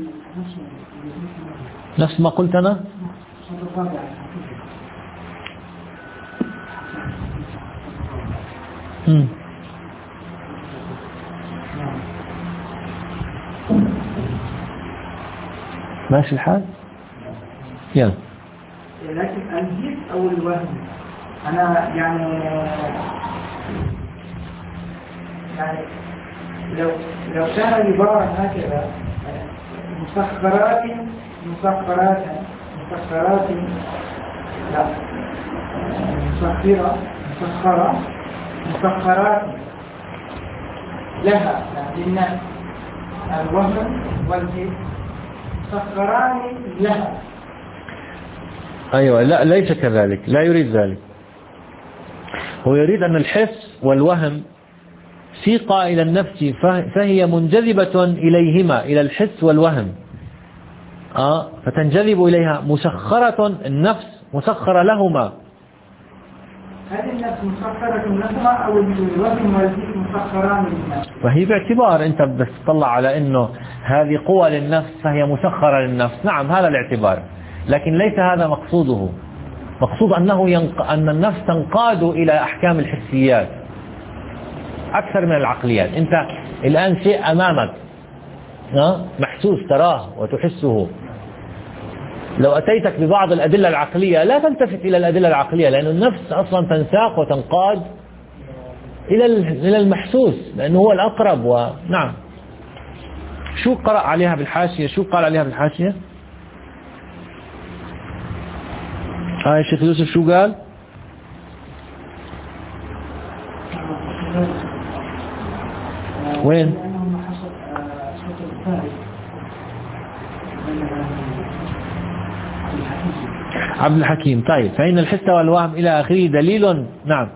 نفس ما قلت أنا. مم. ماشي الحال؟ يلا. لكن الجد أو الوهم أنا يعني يعني لو لو كان عبارة هكذا مسخرات مسخرات مسخرات لا مسخرة مسخرة مسخرات لها للنفس الوهم والجد مسخران لها أيوة لا ليس كذلك، لا يريد ذلك. هو يريد أن الحس والوهم سيقا إلى النفس فهي منجذبة إليهما، إلى الحس والوهم، آه فتنجذب إليها، مسخرة النفس مسخرة لهما. هذه النفس مسخرة لهما أو الوهم والذكر مسخران للنفس؟ فهي باعتبار أنت بس تطلع على أنه هذه قوة للنفس فهي مسخرة للنفس، نعم هذا الاعتبار، لكن ليس هذا مقصوده. مقصود أنه ينق... أن النفس تنقاد إلى أحكام الحسيات أكثر من العقليات. أنت الآن شيء أمامك محسوس تراه وتحسه، لو أتيتك ببعض الأدلة العقلية لا تلتفت إلى الأدلة العقلية، لأن النفس أصلا تنساق وتنقاد إلى إلى المحسوس لأنه هو الأقرب. ونعم شو قرأ عليها بالحاشية؟ شو قال عليها بالحاشية؟ هاي الشيخ يوسف شو قال؟ وين؟ عبد الحكيم. طيب فإن الحس والوهم إلى آخره دليل نعم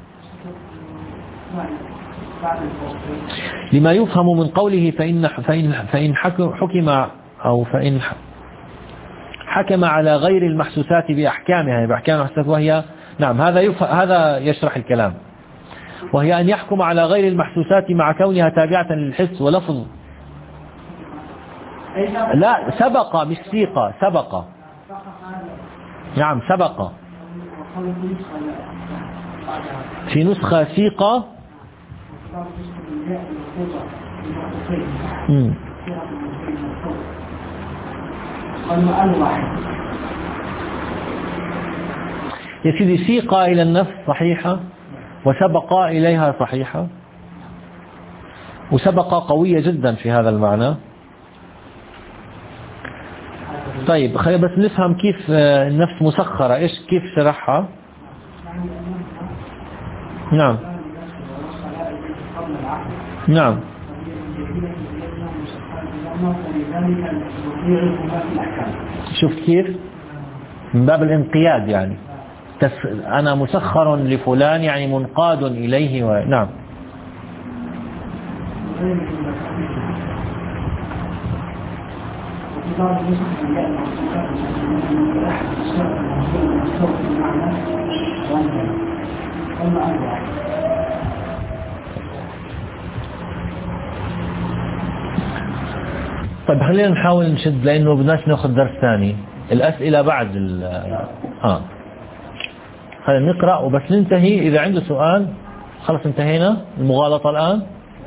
لما يفهم من قوله فإن فإن فإن حكم أو فإن حكم على غير المحسوسات بأحكامها، بأحكام المحسوسات، وهي نعم هذا هذا يشرح الكلام، وهي أن يحكم على غير المحسوسات مع كونها تابعة للحس ولفظ. لا سبق مش سيق، سبق. نعم سبق. في نسخة سيق. امم يا سيدي سيق إلى النفس صحيحة، وسبق إليها صحيحة، وسبق قوية جدا في هذا المعنى. طيب خلينا بس نفهم كيف النفس مسخرة، إيش كيف شرحها. نعم نعم شفت كيف من باب الانقياد، يعني تس... أنا مسخر لفلان يعني منقاد إليه و... نعم طيب خلينا نحاول نشد لأنه بدناش ناخذ درس ثاني، الأسئلة بعد ال آه خلينا نقرأ وبس ننتهي. إذا عنده سؤال خلص انتهينا المغالطة الآن.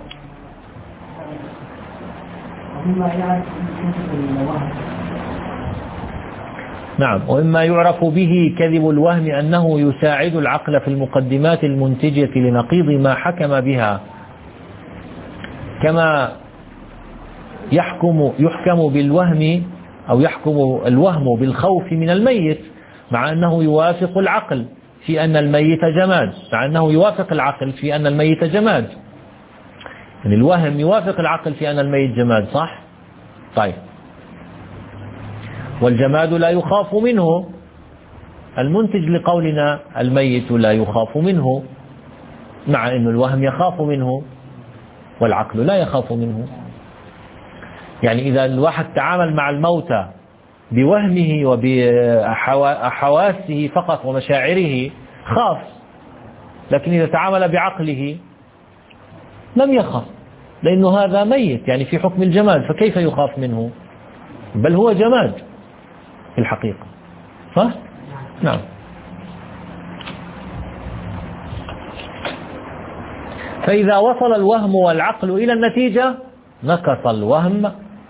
نعم وإما يعرف به كذب الوهم أنه يساعد العقل في المقدمات المنتجة لنقيض ما حكم بها، كما يحكم يحكم بالوهم أو يحكم الوهم بالخوف من الميت مع أنه يوافق العقل في أن الميت جماد، مع أنه يوافق العقل في أن الميت جماد، يعني الوهم يوافق العقل في أن الميت جماد صح؟ طيب والجماد لا يخاف منه، المنتج لقولنا الميت لا يخاف منه، مع أن الوهم يخاف منه والعقل لا يخاف منه. يعني إذا الواحد تعامل مع الموتى بوهمه وبحواسه فقط ومشاعره خاف، لكن إذا تعامل بعقله لم يخاف، لأنه هذا ميت يعني في حكم الجماد، فكيف يخاف منه؟ بل هو جماد في الحقيقة صح؟ نعم. فإذا وصل الوهم والعقل إلى النتيجة نقص الوهم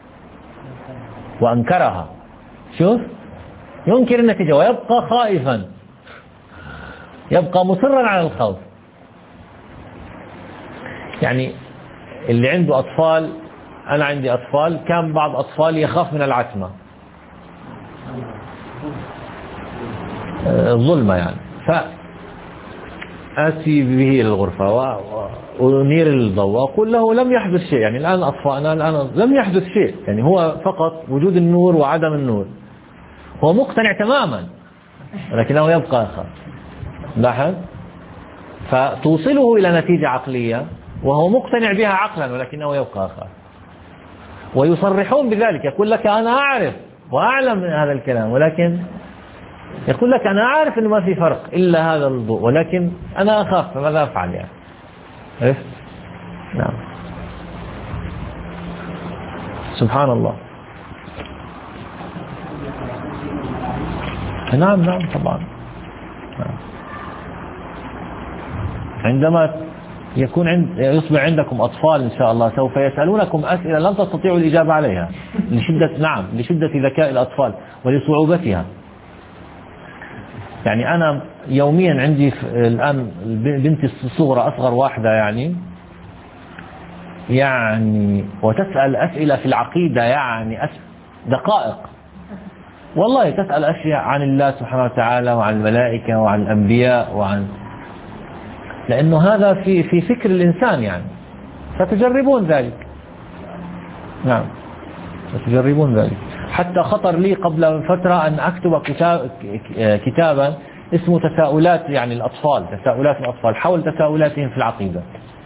وأنكرها. شوف ينكر النتيجة ويبقى خائفا، يبقى مصرا على الخوف. يعني اللي عنده أطفال، أنا عندي أطفال، كان بعض أطفال يخاف من العتمة الظلمة يعني، فآتي به إلى الغرفة وأنير الضوء وأقول له لم يحدث شيء، يعني الآن أطفالنا الآن لم يحدث شيء، يعني هو فقط وجود النور وعدم النور، هو مقتنع تماما ولكنه يبقى أخف. لاحظ؟ فتوصله إلى نتيجة عقلية وهو مقتنع بها عقلا، ولكنه يبقى أخف. ويصرحون بذلك، يقول لك أنا أعرف وأعلم من هذا الكلام، ولكن يقول لك أنا أعرف أنه ما في فرق إلا هذا الضوء، ولكن أنا أخاف، فماذا أفعل يعني؟ عرفت؟ نعم. سبحان الله. نعم نعم طبعا. نعم. عندما يكون عند يصبح عندكم أطفال إن شاء الله سوف يسألونكم أسئلة لن تستطيعوا الإجابة عليها لشدة نعم لشدة ذكاء الأطفال ولصعوبتها. يعني أنا يوميا عندي الآن بنتي الصغرى أصغر واحدة يعني يعني وتسأل أسئلة في العقيدة يعني دقائق والله، تسأل أشياء عن الله سبحانه وتعالى وعن الملائكة وعن الأنبياء وعن لأنه هذا في في فكر الإنسان يعني ستجربون ذلك. نعم ستجربون ذلك. حتى خطر لي قبل فترة أن أكتب كتاب كتابا اسمه تساؤلات يعني الأطفال، تساؤلات الأطفال حول تساؤلاتهم في العقيدة،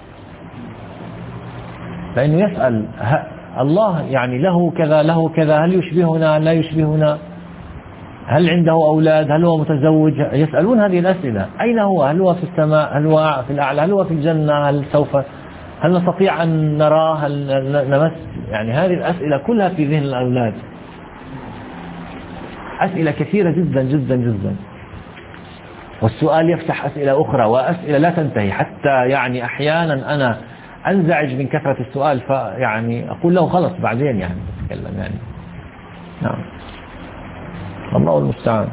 لأنه يسأل الله يعني له كذا له كذا، هل يشبهنا لا يشبهنا، هل عنده أولاد، هل هو متزوج، يسألون هذه الأسئلة. أين هو، هل هو في السماء، هل هو في الأعلى، هل هو في الجنة، هل سوف هل نستطيع أن نراه، هل نمس، يعني هذه الأسئلة كلها في ذهن الأولاد، أسئلة كثيرة جدا جدا جدا، والسؤال يفتح أسئلة أخرى وأسئلة لا تنتهي، حتى يعني أحيانا أنا أنزعج من كثرة السؤال، فيعني أقول له خلص بعدين يعني نتكلم يعني. نعم الله المستعان.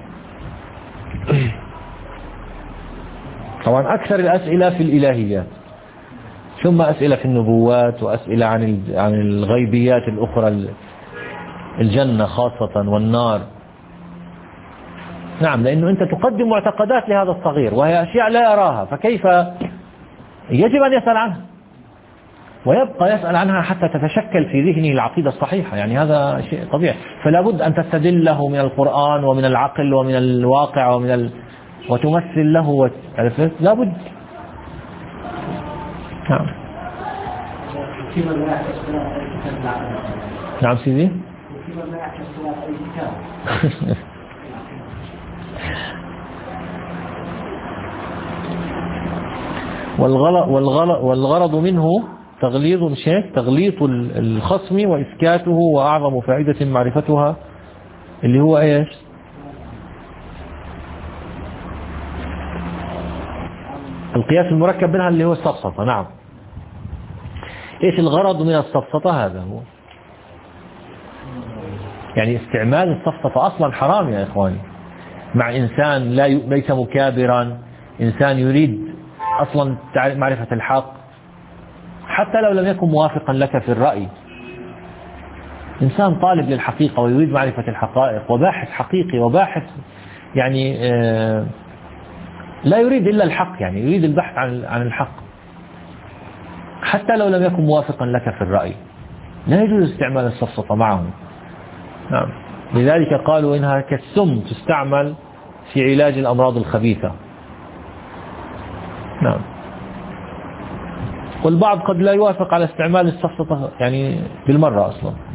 طبعا أكثر الأسئلة في الإلهيات، ثم أسئلة في النبوات، وأسئلة عن عن الغيبيات الأخرى، الجنة خاصة والنار. نعم لأنه أنت تقدم معتقدات لهذا الصغير وهي أشياء لا يراها، فكيف يجب أن يسأل عنها ويبقى يسأل عنها حتى تتشكل في ذهنه العقيدة الصحيحة، يعني هذا شيء طبيعي. فلا بد أن تستدل له من القرآن ومن العقل ومن الواقع ومن ال... وتمثل له و... لا بد. نعم نعم سيدي. والغرض والغرض والغرض منه تغليظ مش هيك تغليط الخصم وإسكاته، وأعظم فائدة معرفتها اللي هو ايش؟ القياس المركب منها اللي هو السفسطة. نعم ايش الغرض من السفسطة؟ هذا هو يعني استعمال السفسطة أصلا حرام يا إخواني، مع إنسان لا ي... ليس مكابرا، إنسان يريد أصلا معرفة الحق حتى لو لم يكن موافقا لك في الرأي، إنسان طالب للحقيقة ويريد معرفة الحقائق وباحث حقيقي وباحث يعني آه لا يريد إلا الحق، يعني يريد البحث عن عن الحق حتى لو لم يكن موافقا لك في الرأي، لا يجوز استعمال السفسطة معه. نعم لذلك قالوا إنها كالسم تستعمل في علاج الأمراض الخبيثة. نعم والبعض قد لا يوافق على استعمال السفسطة يعني بالمرة أصلا.